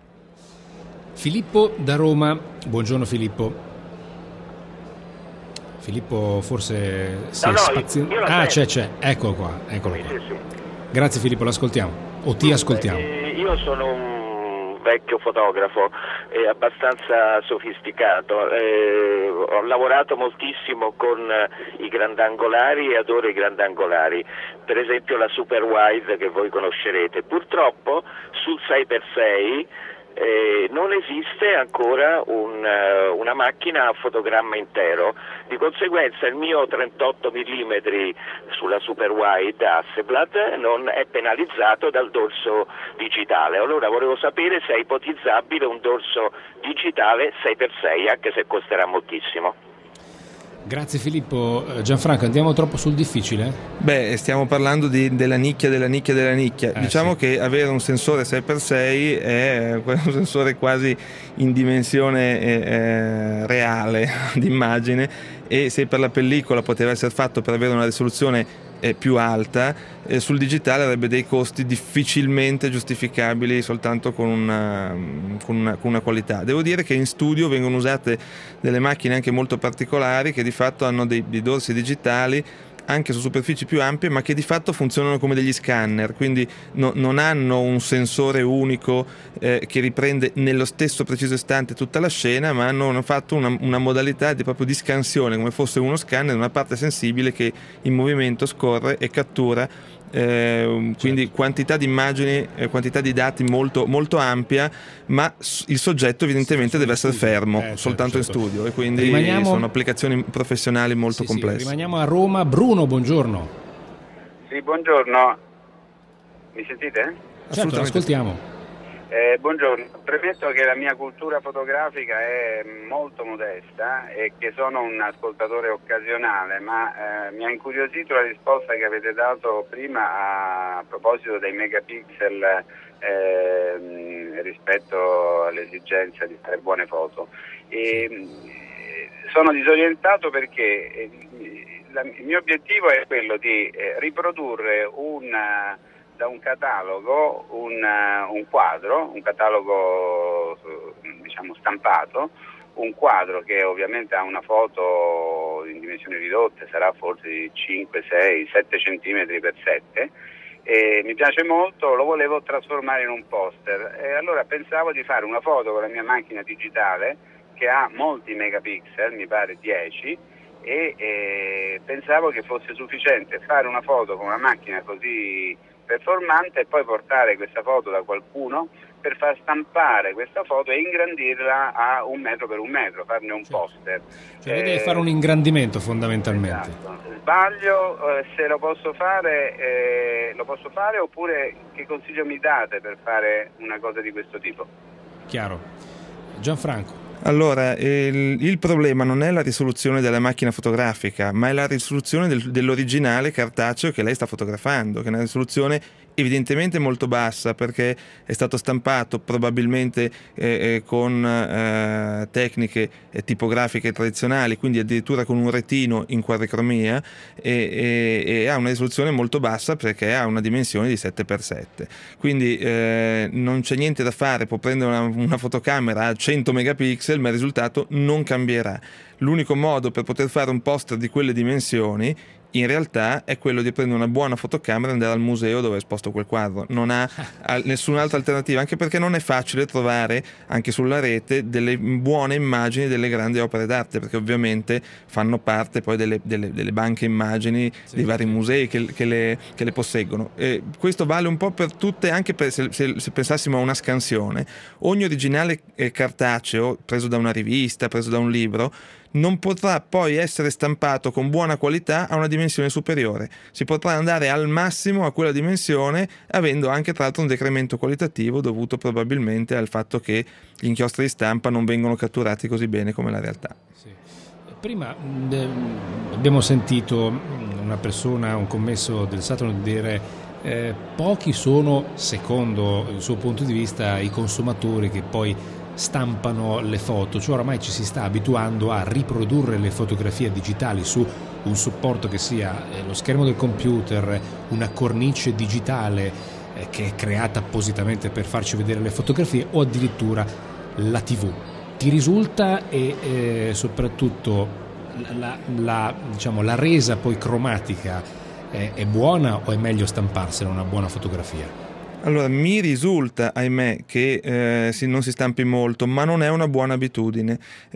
Filippo da Roma, buongiorno Filippo. Filippo forse si no, è no, spaziato. Ah, c'è, c'è, eccolo qua, eccolo qua. Sì, sì. Grazie Filippo, l'ascoltiamo, o ti ascoltiamo. Eh, io sono un vecchio fotografo, eh, abbastanza sofisticato, eh, ho lavorato moltissimo con i grandangolari e adoro i grandangolari, per esempio la Super Wide che voi conoscerete. Purtroppo sul sei per sei Eh, non esiste ancora un, uh, una macchina a fotogramma intero, di conseguenza il mio trentotto millimetri sulla Super Wide Hasselblad non è penalizzato dal dorso digitale. Allora volevo sapere se è ipotizzabile un dorso digitale sei per sei, anche se costerà moltissimo. Grazie Filippo. Gianfranco, andiamo troppo sul difficile? Beh, stiamo parlando di, della nicchia, della nicchia, della nicchia. Eh, diciamo sì. che avere un sensore sei per sei è un sensore quasi in dimensione eh, reale d'immagine, e se per la pellicola poteva essere fatto per avere una risoluzione eh, più alta, eh, sul digitale avrebbe dei costi difficilmente giustificabili soltanto con una, con, una, con una qualità. Devo dire che in studio vengono usate delle macchine anche molto particolari che di fatto hanno dei, dei dorsi digitali anche su superfici più ampie, ma che di fatto funzionano come degli scanner, quindi no, non hanno un sensore unico eh, che riprende nello stesso preciso istante tutta la scena, ma hanno, hanno fatto una, una modalità di, proprio di scansione, come fosse uno scanner, una parte sensibile che in movimento scorre e cattura. Eh, quindi certo. Quantità di immagini, eh, quantità di dati molto, molto ampia, ma il soggetto evidentemente deve essere fermo, eh, certo, soltanto certo. in studio, e quindi rimaniamo... sono applicazioni professionali molto sì, complesse. Sì, rimaniamo a Roma. Bruno, buongiorno. Sì, buongiorno. Mi sentite? Certo, ascoltiamo. Eh, buongiorno, premetto che la mia cultura fotografica è molto modesta e che sono un ascoltatore occasionale, ma eh, mi ha incuriosito la risposta che avete dato prima a proposito dei megapixel eh, rispetto all'esigenza di fare buone foto. E, sono disorientato perché la, il mio obiettivo è quello di eh, riprodurre un... da un catalogo un, un quadro, un catalogo diciamo stampato, un quadro che ovviamente ha una foto in dimensioni ridotte, sarà forse di cinque, sei, sette centimetri per sette, e mi piace molto, lo volevo trasformare in un poster e allora pensavo di fare una foto con la mia macchina digitale che ha molti megapixel, mi pare dieci, e, e pensavo che fosse sufficiente fare una foto con una macchina così performante e poi portare questa foto da qualcuno per far stampare questa foto e ingrandirla a un metro per un metro, farne un poster. Cioè eh, devi fare un ingrandimento fondamentalmente. Esatto. Sbaglio, eh, se lo posso fare, eh, lo posso fare oppure che consiglio mi date per fare una cosa di questo tipo? Chiaro. Gianfranco. Allora, il, il problema non è la risoluzione della macchina fotografica, ma è la risoluzione del, dell'originale cartaceo che lei sta fotografando, che è una risoluzione evidentemente molto bassa perché è stato stampato probabilmente eh, eh, con eh, tecniche eh, tipografiche tradizionali, quindi addirittura con un retino in quadricromia e, e, e ha una risoluzione molto bassa perché ha una dimensione di sette per sette, quindi eh, non c'è niente da fare, può prendere una, una fotocamera a cento megapixel ma il risultato non cambierà. L'unico modo per poter fare un poster di quelle dimensioni in realtà è quello di prendere una buona fotocamera e andare al museo dove è esposto quel quadro, non ha nessun'altra alternativa, anche perché non è facile trovare anche sulla rete delle buone immagini delle grandi opere d'arte, perché ovviamente fanno parte poi delle, delle, delle banche immagini sì. dei vari musei che, che, le, che le posseggono. E questo vale un po' per tutte, anche per, se, se, se pensassimo a una scansione, ogni originale cartaceo preso da una rivista, preso da un libro, non potrà poi essere stampato con buona qualità a una dimensione superiore. Si potrà andare al massimo a quella dimensione, avendo anche tra l'altro un decremento qualitativo dovuto probabilmente al fatto che gli inchiostri di stampa non vengono catturati così bene come la realtà. Sì. Prima eh, abbiamo sentito una persona, un commesso del Saturn dire eh, pochi sono, secondo il suo punto di vista, i consumatori che poi stampano le foto, cioè oramai ci si sta abituando a riprodurre le fotografie digitali su un supporto che sia lo schermo del computer, una cornice digitale eh, che è creata appositamente per farci vedere le fotografie o addirittura la tivù. Ti risulta e eh, soprattutto la, la, diciamo, la resa poi cromatica eh, è buona o è meglio stamparsela una buona fotografia? Allora, mi risulta, ahimè, che eh, si, non si stampi molto, ma non è una buona abitudine,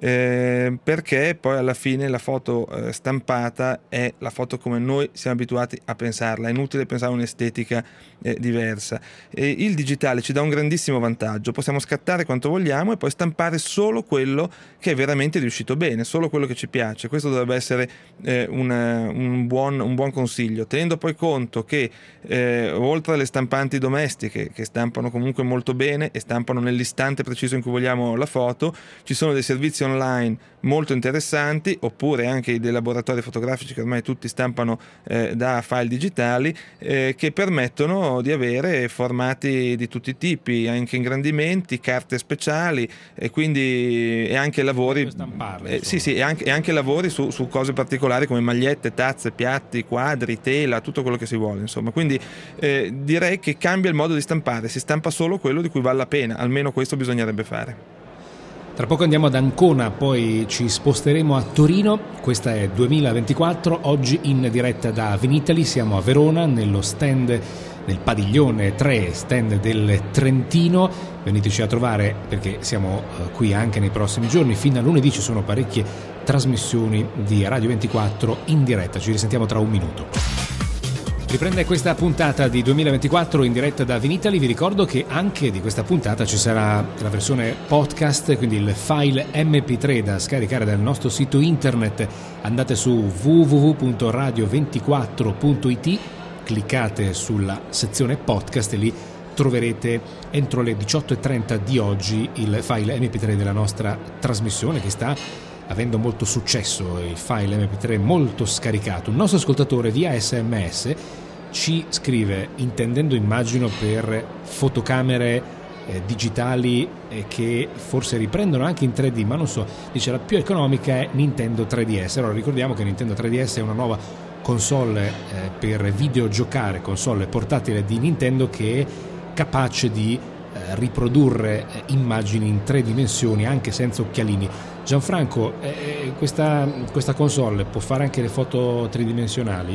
eh, perché poi alla fine la foto eh, stampata è la foto come noi siamo abituati a pensarla, è inutile pensare a un'estetica eh, diversa. E il digitale ci dà un grandissimo vantaggio, possiamo scattare quanto vogliamo e poi stampare solo quello che è veramente riuscito bene, solo quello che ci piace. Questo dovrebbe essere eh, una, un, buon, un buon consiglio, tenendo poi conto che eh, oltre alle stampanti domestiche Che, che stampano comunque molto bene e stampano nell'istante preciso in cui vogliamo la foto, ci sono dei servizi online molto interessanti, oppure anche dei laboratori fotografici che ormai tutti stampano eh, da file digitali eh, che permettono di avere formati di tutti i tipi, anche ingrandimenti, carte speciali e quindi e anche lavori eh, sì, sì, e anche, e anche lavori su, su cose particolari come magliette, tazze, piatti, quadri, tela, tutto quello che si vuole, insomma. Quindi eh, direi che cambia il modo di stampare, si stampa solo quello di cui vale la pena, almeno questo bisognerebbe fare. Tra poco andiamo ad Ancona, poi ci sposteremo a Torino. Questa è duemilaventiquattro, oggi in diretta da Vinitaly, siamo a Verona nello stand, nel padiglione tre, stand del Trentino. Veniteci a trovare perché siamo qui anche nei prossimi giorni, fino a lunedì ci sono parecchie trasmissioni di Radio ventiquattro in diretta, ci risentiamo tra un minuto. Riprende questa puntata di duemilaventiquattro in diretta da Vinitaly. Vi ricordo che anche di questa puntata ci sarà la versione podcast, quindi il file emme pi tre da scaricare dal nostro sito internet. Andate su w w w punto radio ventiquattro punto i t, cliccate sulla sezione podcast e lì troverete entro le diciotto e trenta di oggi il file emme pi tre della nostra trasmissione, che sta avendo molto successo, il file emme pi tre molto scaricato. Un nostro ascoltatore via esse emme esse ci scrive, intendendo immagino per fotocamere eh, digitali eh, che forse riprendono anche in tre D, ma non so, dice la più economica è Nintendo tre D S. Allora ricordiamo che Nintendo tre D S è una nuova console eh, per videogiocare, console portatile di Nintendo che è capace di eh, riprodurre eh, immagini in tre dimensioni anche senza occhialini. Gianfranco, eh, questa, questa console può fare anche le foto tridimensionali?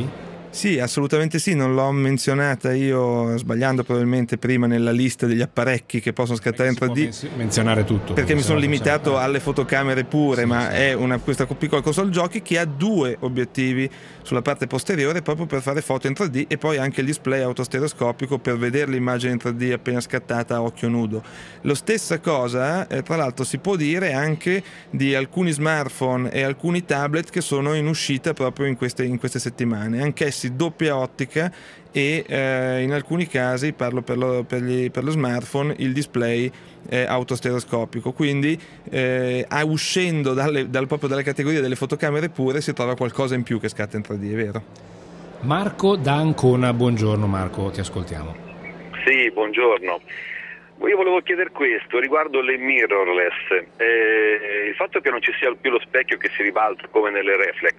Sì, assolutamente sì, non l'ho menzionata io sbagliando probabilmente prima nella lista degli apparecchi che possono scattare in tre D. Si può menzionare tutto. Perché mi sono no limitato possiamo... alle fotocamere pure, sì, ma sì. è una, questa piccola console giochi che ha due obiettivi sulla parte posteriore proprio per fare foto in tre D e poi anche il display autostereoscopico per vedere l'immagine in tre D appena scattata a occhio nudo. Lo stessa cosa, eh, tra l'altro, si può dire anche di alcuni smartphone e alcuni tablet che sono in uscita proprio in queste, in queste settimane, anch'essi doppia ottica e eh, in alcuni casi, parlo per lo, per gli, per lo smartphone, il display eh, autostereoscopico, quindi eh, a, uscendo dalle, dal, proprio dalle categorie delle fotocamere pure si trova qualcosa in più che scatta in tre D, è vero? Marco da Ancona, buongiorno Marco, ti ascoltiamo. Sì, buongiorno. Io volevo chiedere questo riguardo le mirrorless, eh, il fatto che non ci sia più lo specchio che si ribalta come nelle reflex.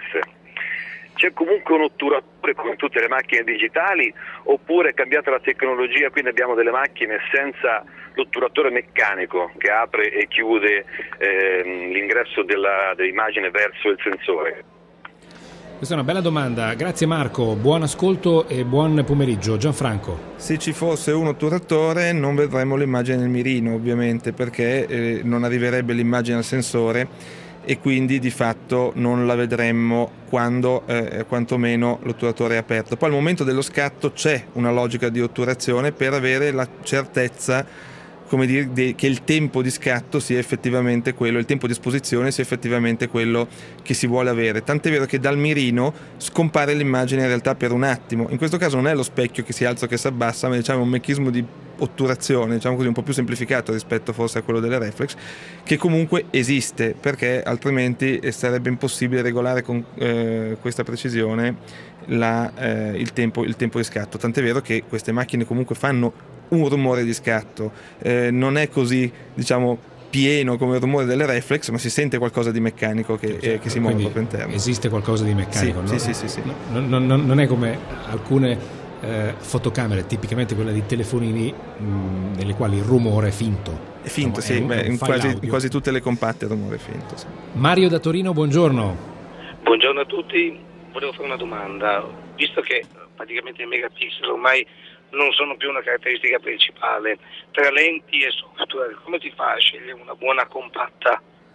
C'è comunque un otturatore come tutte le macchine digitali oppure è cambiata la tecnologia, quindi abbiamo delle macchine senza l'otturatore meccanico che apre e chiude ehm, l'ingresso della, dell'immagine verso il sensore? Questa è una bella domanda, grazie Marco, buon ascolto e buon pomeriggio. Gianfranco. Se ci fosse un otturatore non vedremo l'immagine nel mirino ovviamente, perché eh, non arriverebbe l'immagine al sensore e quindi di fatto non la vedremmo quando eh, quantomeno l'otturatore è aperto. Poi al momento dello scatto c'è una logica di otturazione per avere la certezza, come dire, di, che il tempo di scatto sia effettivamente quello, il tempo di esposizione sia effettivamente quello che si vuole avere. Tant'è vero che dal mirino scompare l'immagine in realtà per un attimo. In questo caso non è lo specchio che si alza o che si abbassa, ma diciamo un meccanismo di otturazione, diciamo così, un po' più semplificato rispetto forse a quello delle reflex, che comunque esiste, perché altrimenti sarebbe impossibile regolare con eh, questa precisione la, eh, il, tempo, il tempo di scatto. Tant'è vero che queste macchine comunque fanno un rumore di scatto, eh, non è così, diciamo, pieno come il rumore delle reflex, ma si sente qualcosa di meccanico che, eh, che si muove proprio interno. Esiste qualcosa di meccanico, sì, no? Sì, sì, sì, sì. No, no, no, non è come alcune eh, fotocamere, tipicamente quelle di telefonini, mh, nelle quali il rumore è finto. È finto, Insomma, sì, è un, beh, è un in, quasi, audio. in quasi tutte le compatte il rumore è finto. Sì. Mario da Torino, buongiorno. Buongiorno a tutti, volevo fare una domanda, visto che praticamente i megapixel ormai non sono più una caratteristica principale, tra lenti e software, come si fa a scegliere una buona compatta?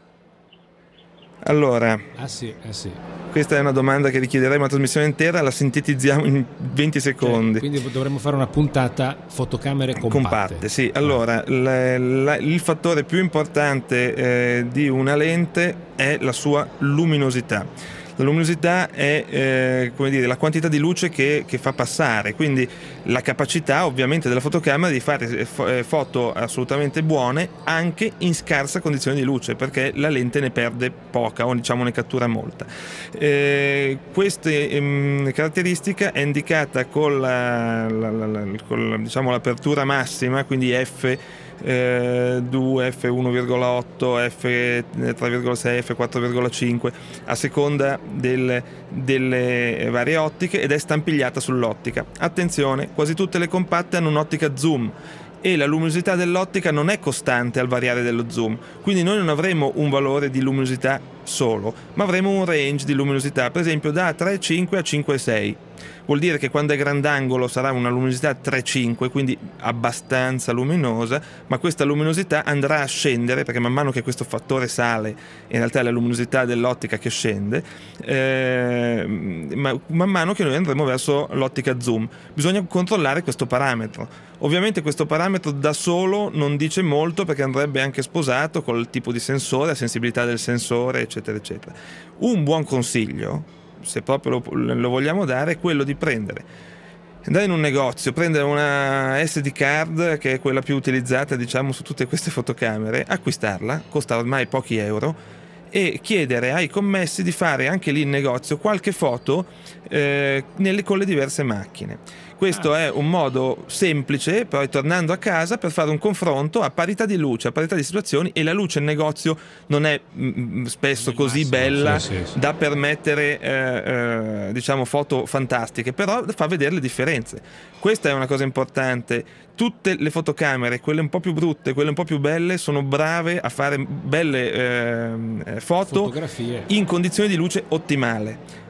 Allora, ah sì, eh sì. questa è una domanda che richiederebbe una trasmissione intera, la sintetizziamo in venti secondi. Cioè, quindi dovremmo fare una puntata fotocamere compatte. Compatte, sì. Allora, la, la, il fattore più importante eh, di una lente è la sua luminosità. La luminosità è eh, come dire, la quantità di luce che, che fa passare, quindi la capacità ovviamente della fotocamera di fare foto assolutamente buone anche in scarsa condizione di luce, perché la lente ne perde poca o diciamo ne cattura molta. Eh, questa ehm, caratteristica è indicata con, la, la, la, la, con la, diciamo, l'apertura massima, quindi F due, F uno virgola otto, F tre virgola sei, F quattro virgola cinque a seconda del, delle varie ottiche, ed è stampigliata sull'ottica. Attenzione, quasi tutte le compatte hanno un'ottica zoom e la luminosità dell'ottica non è costante al variare dello zoom, quindi noi non avremo un valore di luminosità solo, ma avremo un range di luminosità, per esempio da tre virgola cinque a cinque virgola sei. Vuol dire che quando è grandangolo sarà una luminosità tre virgola cinque, quindi abbastanza luminosa, ma questa luminosità andrà a scendere, perché man mano che questo fattore sale, in realtà è la luminosità dell'ottica che scende, eh, ma man mano che noi andremo verso l'ottica zoom. Bisogna controllare questo parametro. Ovviamente questo parametro da solo non dice molto, perché andrebbe anche sposato col tipo di sensore, la sensibilità del sensore, eccetera, eccetera. Un buon consiglio, se proprio lo, lo vogliamo dare, è quello di prendere, andare in un negozio, prendere una S D card, che è quella più utilizzata diciamo su tutte queste fotocamere, acquistarla, costa ormai pochi euro, e chiedere ai commessi di fare anche lì in negozio qualche foto eh, nelle, con le diverse macchine. Questo ah. è un modo semplice, poi tornando a casa, per fare un confronto a parità di luce, a parità di situazioni, e la luce in negozio non è mh, spesso il così massimo, bella sì, sì, sì. da permettere eh, eh, diciamo foto fantastiche, però fa vedere le differenze. Questa è una cosa importante. Tutte le fotocamere, quelle un po' più brutte, quelle un po' più belle, sono brave a fare belle eh, foto Fotografie. in condizioni di luce ottimale,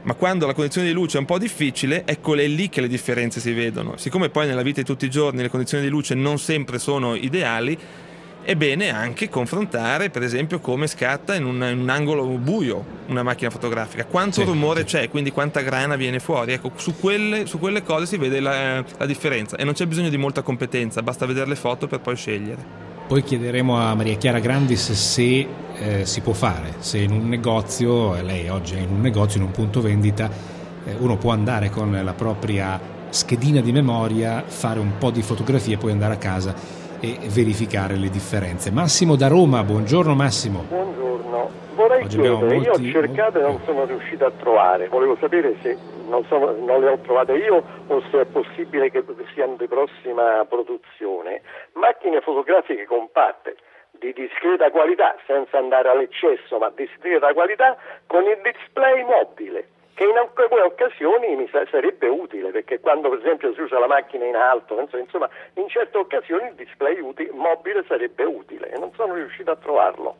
ma quando la condizione di luce è un po' difficile, ecco è lì che le differenze si vedono. Siccome poi nella vita di tutti i giorni le condizioni di luce non sempre sono ideali, è bene anche confrontare, per esempio, come scatta in un, in un angolo buio una macchina fotografica, quanto sì, rumore sì. c'è, quindi quanta grana viene fuori. Ecco, su quelle, su quelle cose si vede la, la differenza, e non c'è bisogno di molta competenza, basta vedere le foto per poi scegliere. Poi chiederemo a Maria Chiara Grandis se eh, si può fare, se in un negozio, lei oggi è in un negozio, in un punto vendita, eh, uno può andare con la propria schedina di memoria, fare un po' di fotografie e poi andare a casa e verificare le differenze. Massimo da Roma, buongiorno Massimo. Buongiorno, vorrei Oggi chiedere, molti... io ho cercato e non sono riuscito a trovare, volevo sapere se non, sono, non le ho trovate io o se è possibile che siano di prossima produzione, macchine fotografiche compatte di discreta qualità, senza andare all'eccesso, ma discreta qualità, con il display mobile, che in alcune occasioni mi sarebbe utile, perché quando per esempio si usa la macchina in alto, insomma, in certe occasioni il display uti- mobile sarebbe utile, e non sono riuscito a trovarlo.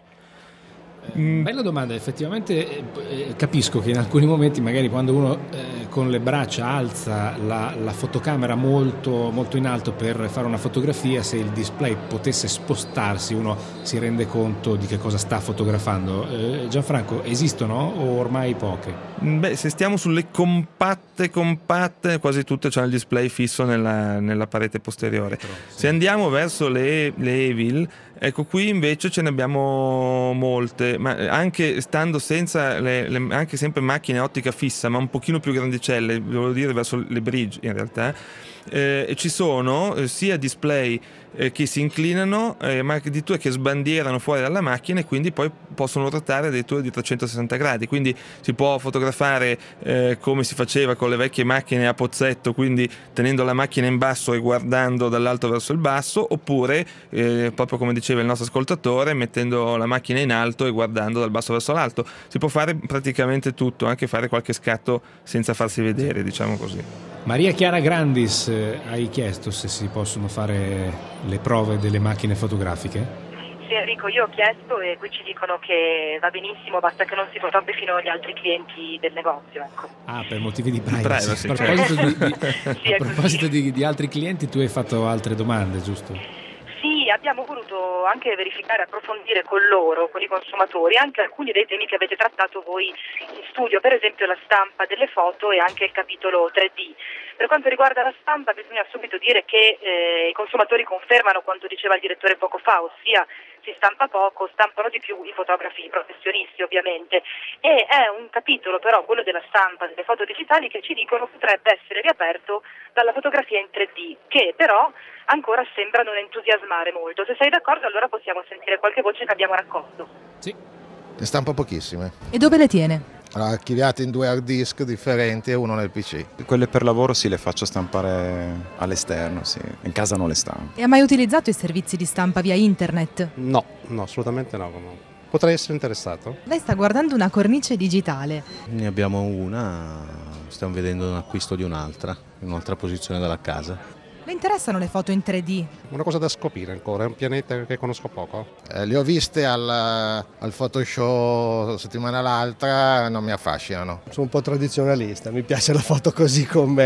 Mm. Bella domanda, effettivamente eh, capisco che in alcuni momenti magari quando uno eh, con le braccia alza la, la fotocamera molto, molto in alto per fare una fotografia, se il display potesse spostarsi uno si rende conto di che cosa sta fotografando. eh, Gianfranco, esistono o ormai poche? Beh, se stiamo sulle compatte compatte quasi tutte c'hanno il display fisso nella, nella parete posteriore. Però, sì. Se andiamo verso le, le Evil, ecco, qui invece ce ne abbiamo molte, ma anche stando senza le, le, anche sempre macchine ottica fissa, ma un pochino più grandicelle, volevo dire verso le Bridge in realtà, eh, ci sono eh, sia display eh, che si inclinano, eh, ma addirittura che sbandierano fuori dalla macchina, e quindi poi possono ruotare addirittura di trecentosessanta gradi, quindi si può fotografare eh, come si faceva con le vecchie macchine a pozzetto, quindi tenendo la macchina in basso e guardando dall'alto verso il basso, oppure eh, proprio come diceva il nostro ascoltatore, mettendo la macchina in alto e guardando dal basso verso l'alto. Si può fare praticamente tutto, anche fare qualche scatto senza farsi vedere, diciamo così. Maria Chiara Grandis, eh, hai chiesto se si possono fare le prove delle macchine fotografiche? Sì, Enrico, io ho chiesto e qui ci dicono che va benissimo, basta che non si fotografino gli altri clienti del negozio, ecco. Ah, per motivi di privacy. privacy A proposito, di, di, sì, a proposito di, di altri clienti, tu hai fatto altre domande, giusto? Sì, abbiamo voluto anche verificare, approfondire con loro, con i consumatori, anche alcuni dei temi che avete trattato voi in studio, per esempio la stampa delle foto e anche il capitolo tre D. Per quanto riguarda la stampa bisogna subito dire che eh, i consumatori confermano quanto diceva il direttore poco fa, ossia si stampa poco, stampano di più i fotografi i professionisti ovviamente, e è un capitolo però, quello della stampa delle foto digitali, che ci dicono potrebbe essere riaperto dalla fotografia in tre D, che però ancora sembra non entusiasmare molto. Se sei d'accordo allora possiamo sentire qualche voce che abbiamo raccolto. Sì. Ne stampa pochissime. E dove le tiene? Archiviate in due hard disk differenti e uno nel P C. Quelle per lavoro sì, le faccio stampare all'esterno, sì. In casa non le stampo. E ha mai utilizzato i servizi di stampa via internet? No, no, assolutamente no. Potrei essere interessato. Lei sta guardando una cornice digitale. Ne abbiamo una, stiamo vedendo un acquisto di un'altra, in un'altra posizione della casa. Le interessano le foto in tre D? Una cosa da scoprire ancora, è un pianeta che conosco poco. Eh, le ho viste al, al Photoshop settimana l'altra, non mi affascinano. Sono un po' tradizionalista, mi piace la foto così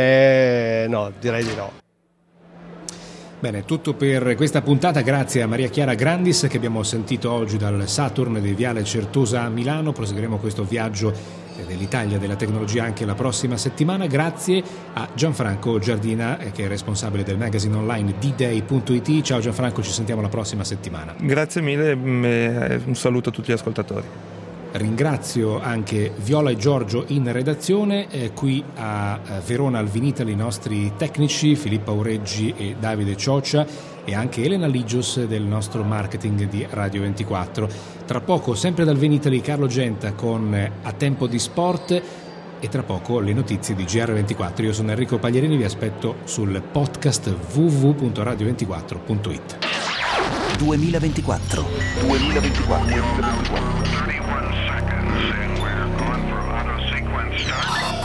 com'è, no, direi di no. Bene, tutto per questa puntata, grazie a Maria Chiara Grandis che abbiamo sentito oggi dal Saturn di Viale Certosa a Milano. Proseguiremo questo viaggio dell'Italia della tecnologia anche la prossima settimana. Grazie a Gianfranco Giardina che è responsabile del magazine online d day punto i t. Ciao Gianfranco, ci sentiamo la prossima settimana. Grazie mille e un saluto a tutti gli ascoltatori. Ringrazio anche Viola e Giorgio in redazione, eh, qui a Verona al Vinitaly i nostri tecnici Filippo Aureggi e Davide Cioccia, e anche Elena Ligios del nostro marketing di Radio ventiquattro. Tra poco, sempre dal Vinitaly, Carlo Genta con A Tempo di Sport, e tra poco le notizie di G R ventiquattro. Io sono Enrico Paglierini, vi aspetto sul podcast w w w punto radio ventiquattro punto it. duemilaventiquattro duemilaventiquattro